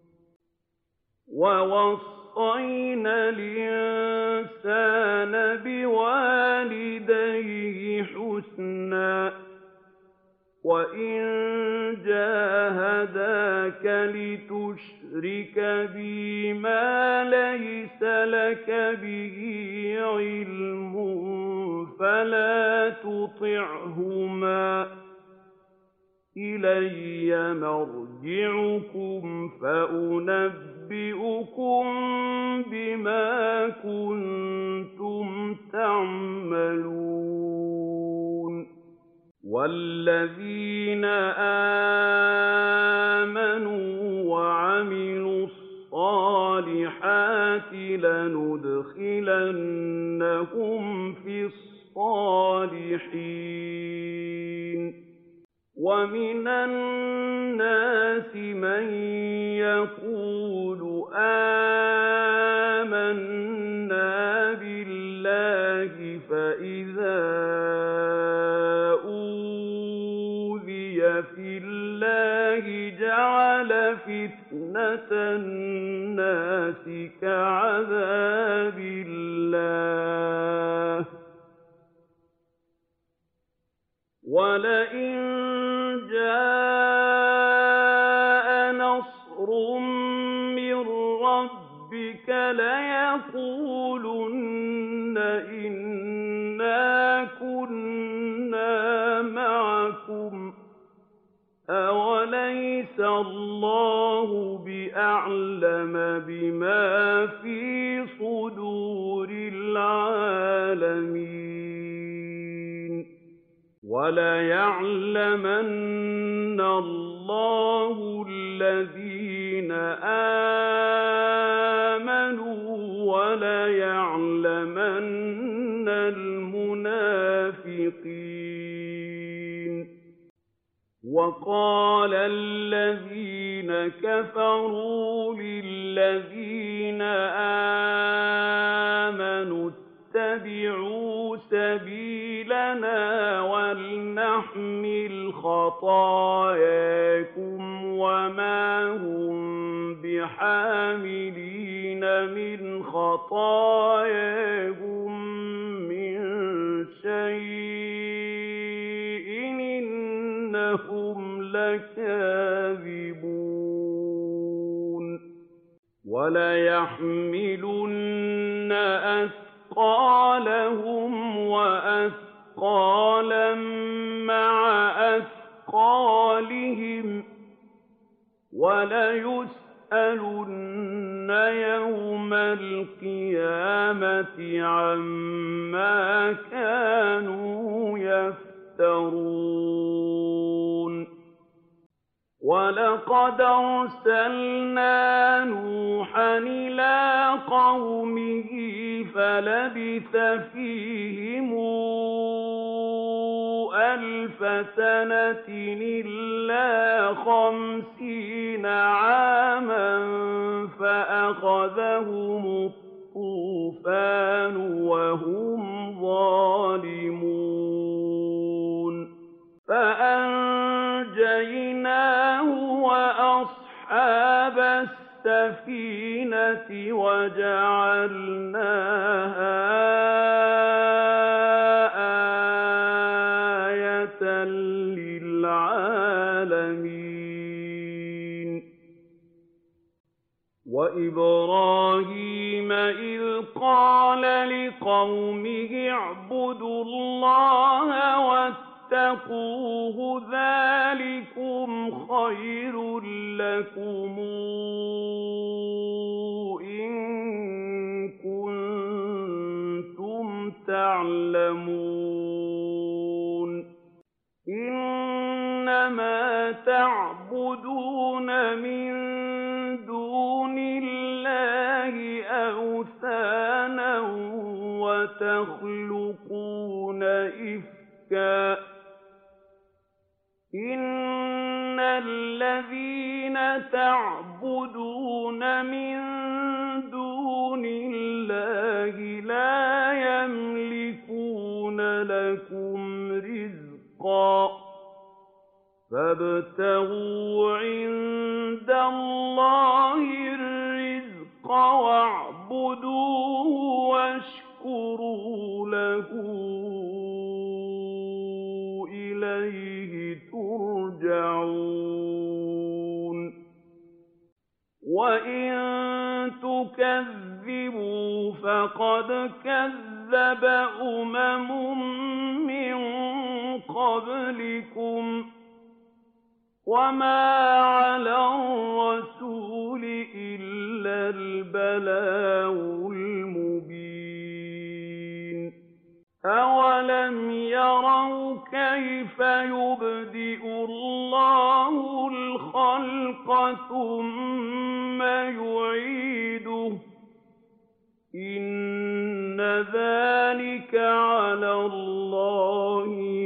وَوَصَّيْنَا الْإِنسَانَ بِوَالِدَيْهِ حُسْنًا ۖ وَإِن جَاهَدَاكَ لِتُشْرِكَ بِي مَا لَيْسَ لَكَ بِهِ عِلْمٌ فَلَا تُطِعْهُمَا ۚ إِلَيَّ مَرْجِعُكُمْ فَأُنَبِّئُكُم بِمَا كُنتُمْ تَعْمَلُونَ وَالَّذِينَ آمَنُوا وَعَمِلُوا الصَّالِحَاتِ لَنُدْخِلَنَّهُمْ فِي الصَّالِحِينَ وَمِنَ النَّاسِ مَن يَقُولُ آمَنَّا بِاللَّهِ فَإِذَا أُوذِيَ فِي اللَّهِ جَعَلَ فِتْنَةَ النَّاسِ كَعَذَابِ اللَّهِ ۚ وَلَئِن جَاءَ نَصْرٌ مِّن رَّبِّكَ لَيَقُولُنَّ إِنَّا وَلَيَعْلَمَنَّ اللَّهُ الَّذِينَ آمَنُوا وَلَيَعْلَمَنَّ الْمُنَافِقِينَ وَقَالَ الَّذِينَ كَفَرُوا لِلَّذِينَ آمَنُوا اتَّبِعُوا سَبِيلَنَا وَلْنَحْمِلْ خَطَايَاكُمْ وَمَا هُم بِحَامِلِينَ مِنْ خَطَايَاهُم مِّن شَيْءٍ إِنَّهُمْ لَكَاذِبُونَ وَلَيَحْمِلُنَّ أَثْقَالَهُمْ وَأَثْقَالًا مَّعَ أَثْقَالِهِمْ وَلَيُسْأَلُنَّ يَوْمَ الْقِيَامَةِ عَمَّا كَانُوا يَفْتَرُونَ وَلَقَدْ أَرْسَلْنَا نُوحًا إِلَىٰ قَوْمِهِ فَلَبِثَ فِيهِمْ أَلْفَ سَنَةٍ إِلَّا 50 عَامًا فَأَخَذَهُمُ الطُّوفَانُ وَهُمْ ظَالِمُونَ فَأَنجَيْنَاهُ وَأَصْحَابَ السَّفِينَةِ وَجَعَلْنَاهَا آيَةً لِّلْعَالَمِينَ وَإِبْرَاهِيمَ إِذْ قَالَ لِقَوْمِهِ اعْبُدُوا اللَّهَ وَاتَّقُوهُ ذَٰلِكُمْ خَيْرٌ لَّكُمْ إِن كُنتُمْ تَعْلَمُونَ إِنَّمَا تَعْبُدُونَ مِن دُونِ اللَّهِ أَوْثَانًا وَتَخْلُقُونَ إِفْكًا إِنَّ الَّذِينَ تَعْبُدُونَ مِن دُونِ اللَّهِ لَا يَمْلِكُونَ لَكُمْ رِزْقًا فَابْتَغُوا عِندَ اللَّهِ الرِّزْقَ وَاعْبُدُوهُ وَاشْكُرُوا لَهُ إِلَيْهِ تُرْجَعُونَ وَإِن تُكَذِّبُوا فَقَدْ كَذَّبَ أُمَمٌ مِّن قَبْلِكُمْ وَمَا عَلَى الرَّسُولِ إِلَّا الْبَلَاغُ الْمُبِينُ أَوَلَمْ يَرَوْا كَيْفَ يُبْدِئُ اللَّهُ الْخَلْقَ ثُمَّ يُعِيدُهُ ۚ إِنَّ ذَٰلِكَ عَلَى اللَّهِ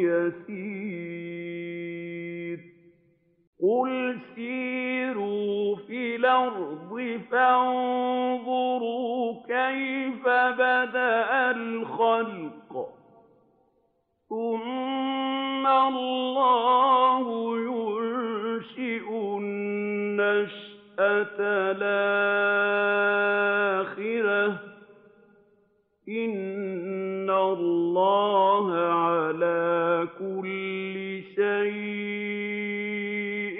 يَسِيرٌ قُلْ سِيرُوا فِي الْأَرْضِ فَانظُرُوا كَيْفَ بَدَأَ الْخَلْقَ ثُمَّ اللَّهُ يُنشِئُ النَّشْأَةَ الْآخِرَةَ ۚ إِنَّ اللَّهَ عَلَىٰ كُلِّ شَيْءٍ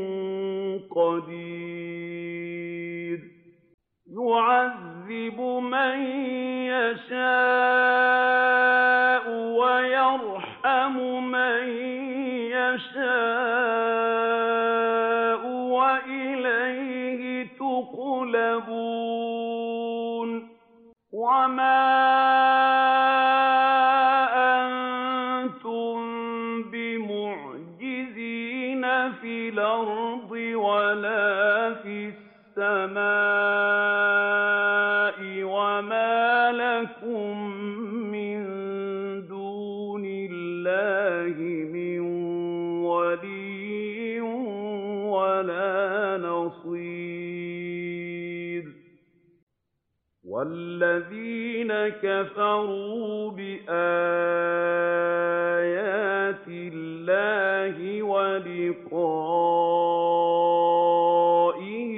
قَدِيرٌ يُعَذِّبُ مَن يَشَاءُ وَيَرْحَمُ مَن يَشَاءُ وَإِلَيْهِ تُقْلَبُونَ وَمَا أَنتُم فِي الْأَرْضِ وَلَا فِي السَّمَاءِ وَمَا لَكُم مِّن دُونِ اللَّهِ مِن وَلِيٍّ وَلَا نَصِيرٍ وَالَّذِينَ كَفَرُوا بِآيَاتِ اللَّهِ وَلِقَائِهِ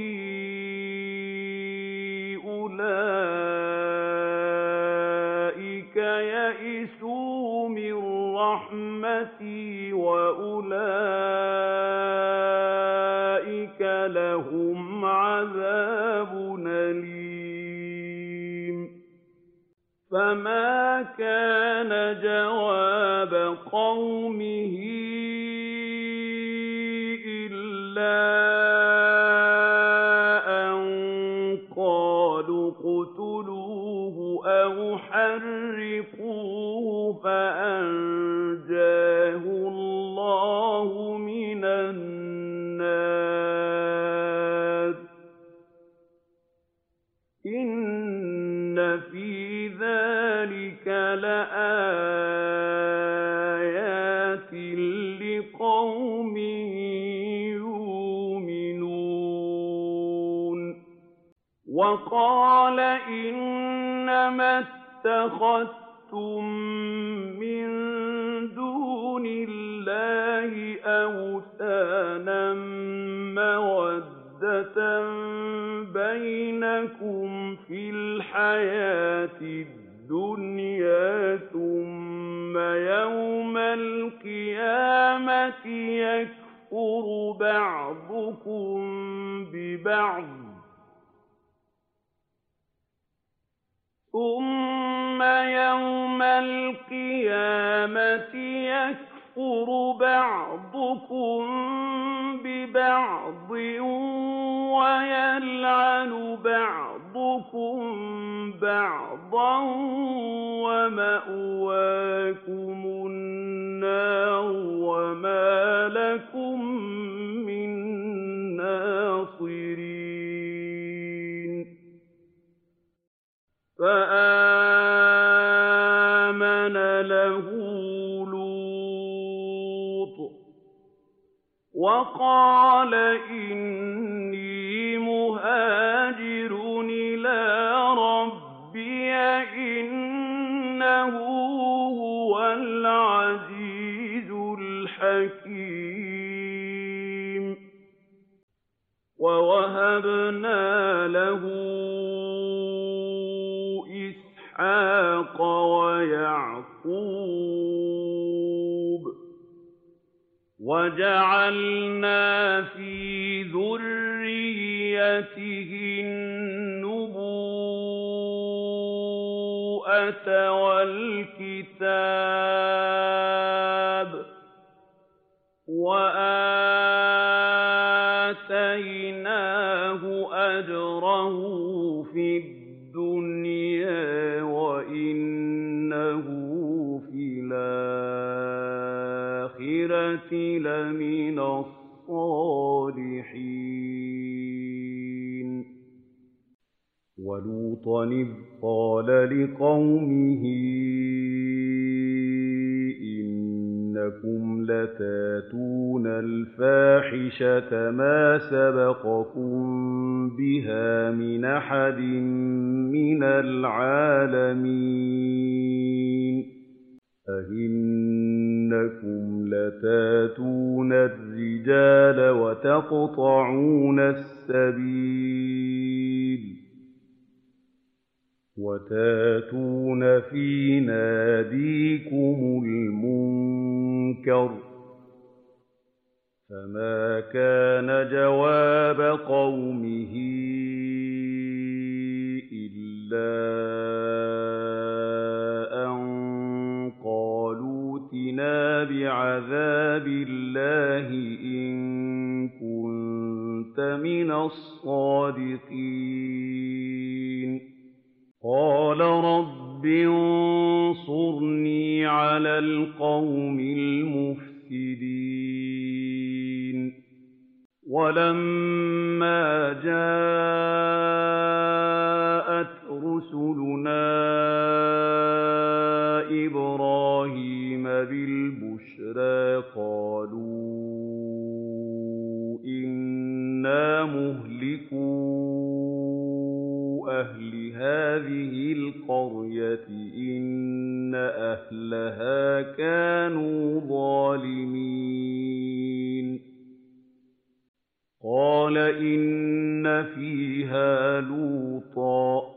أُولَٰئِكَ يَئِسُوا مِن رَّحْمَتِي وَأُولَٰئِكَ لَهُمْ عَذَابٌ أَلِيمٌ فَمَا كَانَ جَوَابَ قَوْمِهِ إِلَّا أَن قَالُوا اقْتُلُوهُ أَوْ حَرِّقُوهُ فَأَنجَاهُ اللَّهُ مِنَ النَّارِ ۚ إِنَّ فِي ذَٰلِكَ لَآيَاتٍ لِّقَوْمٍ يُؤْمِنُونَ وَقَالَ إِنَّمَا اتَّخَذْتُم مِّن دُونِ اللَّهِ أَوْثَانًا مَّوَدَّةً بَيْنَكُمْ فِي الْحَيَاةِ الدُّنْيَا ثُمَّ يَوْمَ الْقِيَامَةِ يَكْفُرُ بَعْضُكُم بِبَعْضٍ وَيَلْعَنُ بَعْضُكُم بَعْضًا وَمَأْوَاكُمُ النَّارُ وَمَا لَكُم مِّن نَّاصِرِينَ فَآمَنَ لَهُ لُوطٌ وَقَالَ إِنِّي مُهَاجِرٌ إِلَىٰ رَبِّي إِنَّهُ هُوَ الْعَزِيزُ الْحَكِيمُ وَوَهَبْنَا لَهُ إِسْحَاقَ وَيَعْقُوبَ وَجَعَلْنَا فِي ذُرِّيَّتِهِ النُّبُوَّةَ وَالْكِتَابَ وَآتَيْنَاهُ أَجْرَهُ فِي الدُّنْيَا وَإِنَّهُ فِي الْآخِرَةِ لَمِنَ الصَّالِحِينَ وَلُوطًا إِذْ قَالَ لِقَوْمِهِ إِنَّكُمْ لَتَأْتُونَ الْفَاحِشَةَ مَا سَبَقَكُم بِهَا مِنْ أَحَدٍ مِّنَ الْعَالَمِينَ أَئِنَّكُمْ لَتَأْتُونَ الرِّجَالَ وَتَقْطَعُونَ السَّبِيلَ وَتَأْتُونَ فِي نَادِيكُمُ الْمُنكَرَ ۖ فَمَا كَانَ جَوَابَ قَوْمِهِ إِلَّا أَن قَالُوا ائْتِنَا بِعَذَابِ اللَّهِ إِن كُنتَ مِنَ الصَّادِقِينَ قَالَ رَبِّ انصُرْنِي عَلَى الْقَوْمِ الْمُفْسِدِينَ وَلَمَّا جَاءَتْ رُسُلُنَا إِبْرَاهِيمَ بِالْبُشْرَىٰ قَالُوا إِنَّا مُهْلِكُو أَهْلِ هَٰذِهِ الْقَرْيَةِ إِنَّ أَهْلَهَا كَانُوا ظَالِمِينَ قَالَ إِنَّ فِيهَا لُوطًا ۚ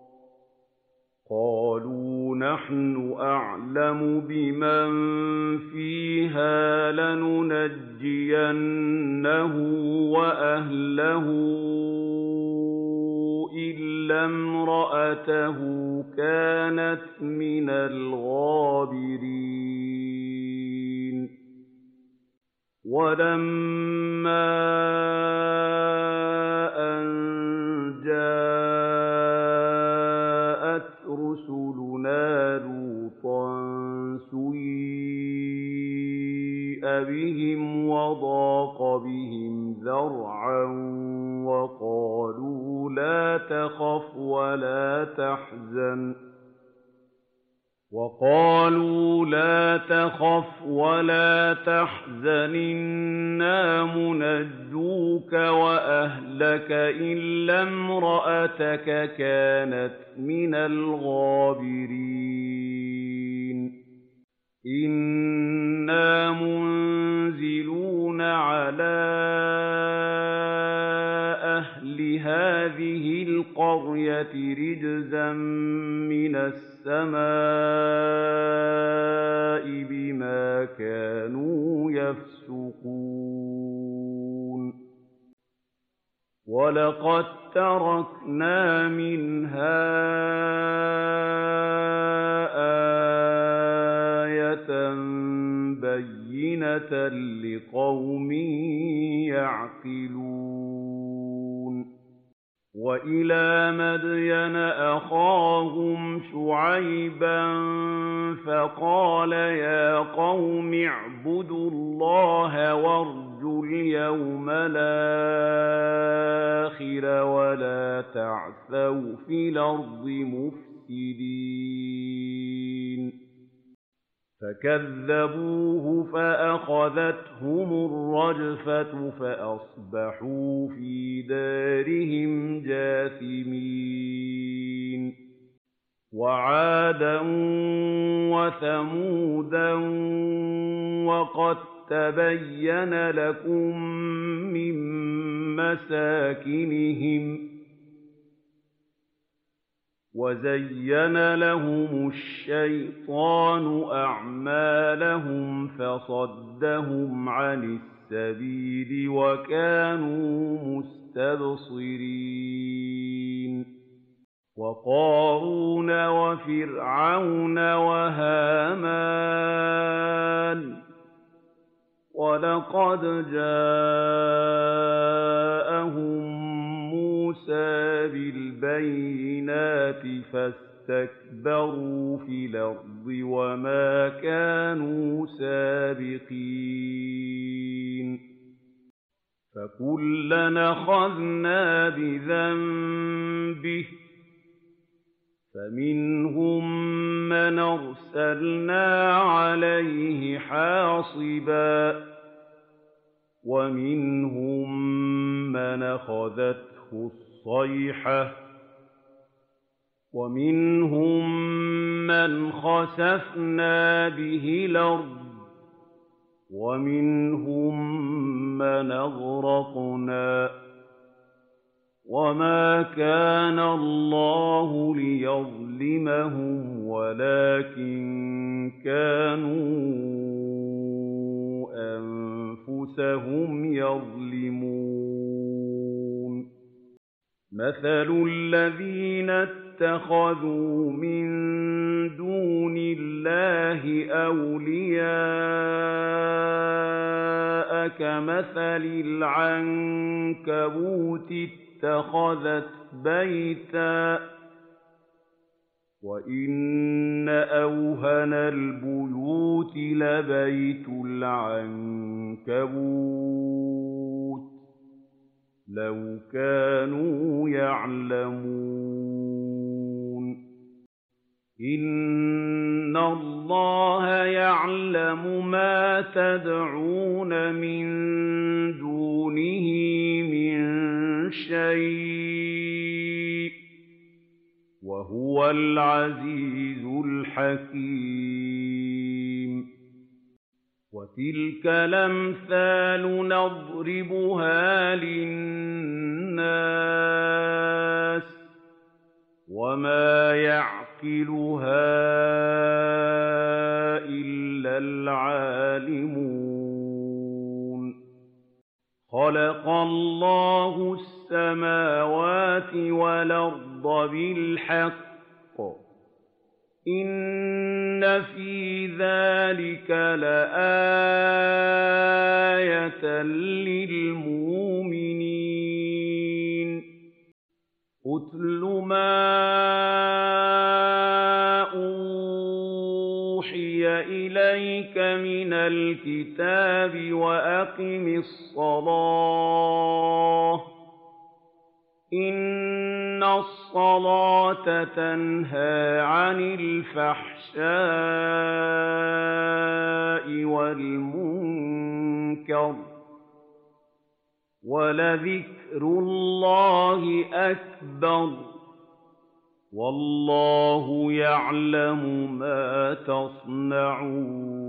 قَالُوا نَحْنُ أَعْلَمُ بِمَن فِيهَا لَنُنَجِّيَنَّهُ وَأَهْلَهُ إِلَّا امْرَأَتَهُ كَانَتْ مِنَ الْغَابِرِينَ وَلَمَّا أَن جَاءَتْ رُسُلُنَا لُوطًا سُيِّئَ بِهِمْ وَضَاقَ بِهِمْ ذَرْعًا وَقَالُوا لَا تَخَفْ وَلَا تَحْزَنْ إِنَّا مُنَجُّوكَ وَأَهْلَكَ إِلَّا امْرَأَتَكَ كَانَتْ مِنَ الْغَابِرِينَ إِنَّا مُنزِلُونَ عَلَىٰ أَهْلِ هَٰذِهِ الْقَرْيَةِ رِجْزًا مِّنَ السَّمَاءِ بِمَا كَانُوا يَفْسُقُونَ وَلَقَد تَّرَكْنَا مِنْهَا آيَةً بَيِّنَةً لِّقَوْمٍ يَعْقِلُونَ وَإِلَىٰ مَدْيَنَ أَخَاهُمْ شُعَيْبًا فَقَالَ يَا قَوْمِ اعْبُدُوا اللَّهَ وَارْجُوا الْيَوْمَ الْآخِرَ وَلَا تَعْثَوْا فِي الْأَرْضِ مُفْسِدِينَ فَكَذَّبُوهُ فَأَخَذَتْهُمُ الرَّجْفَةُ فَأَصْبَحُوا فِي دَارِهِمْ جَاثِمِينَ وَعَادًا وَثَمُودًا وَقَد تَّبَيَّنَ لَكُم مِّن مَّسَاكِنِهِمْ ۖ وَزَيَّنَ لَهُمُ الشَّيْطَانُ أَعْمَالَهُمْ فَصَدَّهُمْ عَنِ السَّبِيلِ وَكَانُوا مُسْتَبْصِرِينَ وَقَارُونَ وَفِرْعَوْنَ وَهَامَانَ ۖ وَلَقَدْ جَاءَهُم مُّوسَىٰ بِالْبَيِّنَاتِ فَاسْتَكْبَرُوا فِي الْأَرْضِ وَمَا كَانُوا سَابِقِينَ فَكُلًّا أَخَذْنَا بِذَنبِهِ ۖ فَمِنْهُم مَّنْ أَرْسَلْنَا عَلَيْهِ حَاصِبًا ۖ وَمِنْهُم مَّنْ أَخَذَتْهُ الصَّيْحَةُ ۖ وَمِنْهُم مَّنْ خَسَفْنَا بِهِ الْأَرْضَ ۖ وَمِنْهُم مَّنْ أَغْرَقْنَا ۚ وَمَا كَانَ اللَّهُ لِيَظْلِمَهُمْ وَلَٰكِن كَانُوا أَنفُسَهُمْ يَظْلِمُونَ مَثَلُ الَّذِينَ اتَّخَذُوا مِن دُونِ اللَّهِ أَوْلِيَاءَ كَمَثَلِ الْعَنكَبُوتِ اتَّخَذَتْ بَيْتًا ۖ وَإِنَّ أَوْهَنَ الْبُيُوتِ لَبَيْتُ الْعَنكَبُوتِ لَوْ كَانُوا يَعْلَمُونَ إِنَّ اللَّهَ يَعْلَمُ مَا تَدْعُونَ مِن دُونِهِ مِن شَيْءٍ ۚ وَهُوَ الْعَزِيزُ الْحَكِيمُ وَتِلْكَ الْأَمْثَالُ نَضْرِبُهَا لِلنَّاسِ ۖ وَمَا يَعْقِلُهَا إِلَّا الْعَالِمُونَ خَلَقَ اللَّهُ السَّمَاوَاتِ وَالْأَرْضَ بِالْحَقِّ ۚ إِنَّ فِي ذَٰلِكَ لَآيَةً لِّلْمُؤْمِنِينَ اتْلُ مَا أُوحِيَ إِلَيْكَ مِنَ الْكِتَابِ وَأَقِمِ الصَّلَاةَ ۖ إِنَّ الصَّلَاةَ تَنْهَىٰ عَنِ الْفَحْشَاءِ وَالْمُنكَرِ ۗ وَلَذِكْرُ اللَّهِ أَكْبَرُ ۗ وَاللَّهُ يَعْلَمُ مَا تَصْنَعُونَ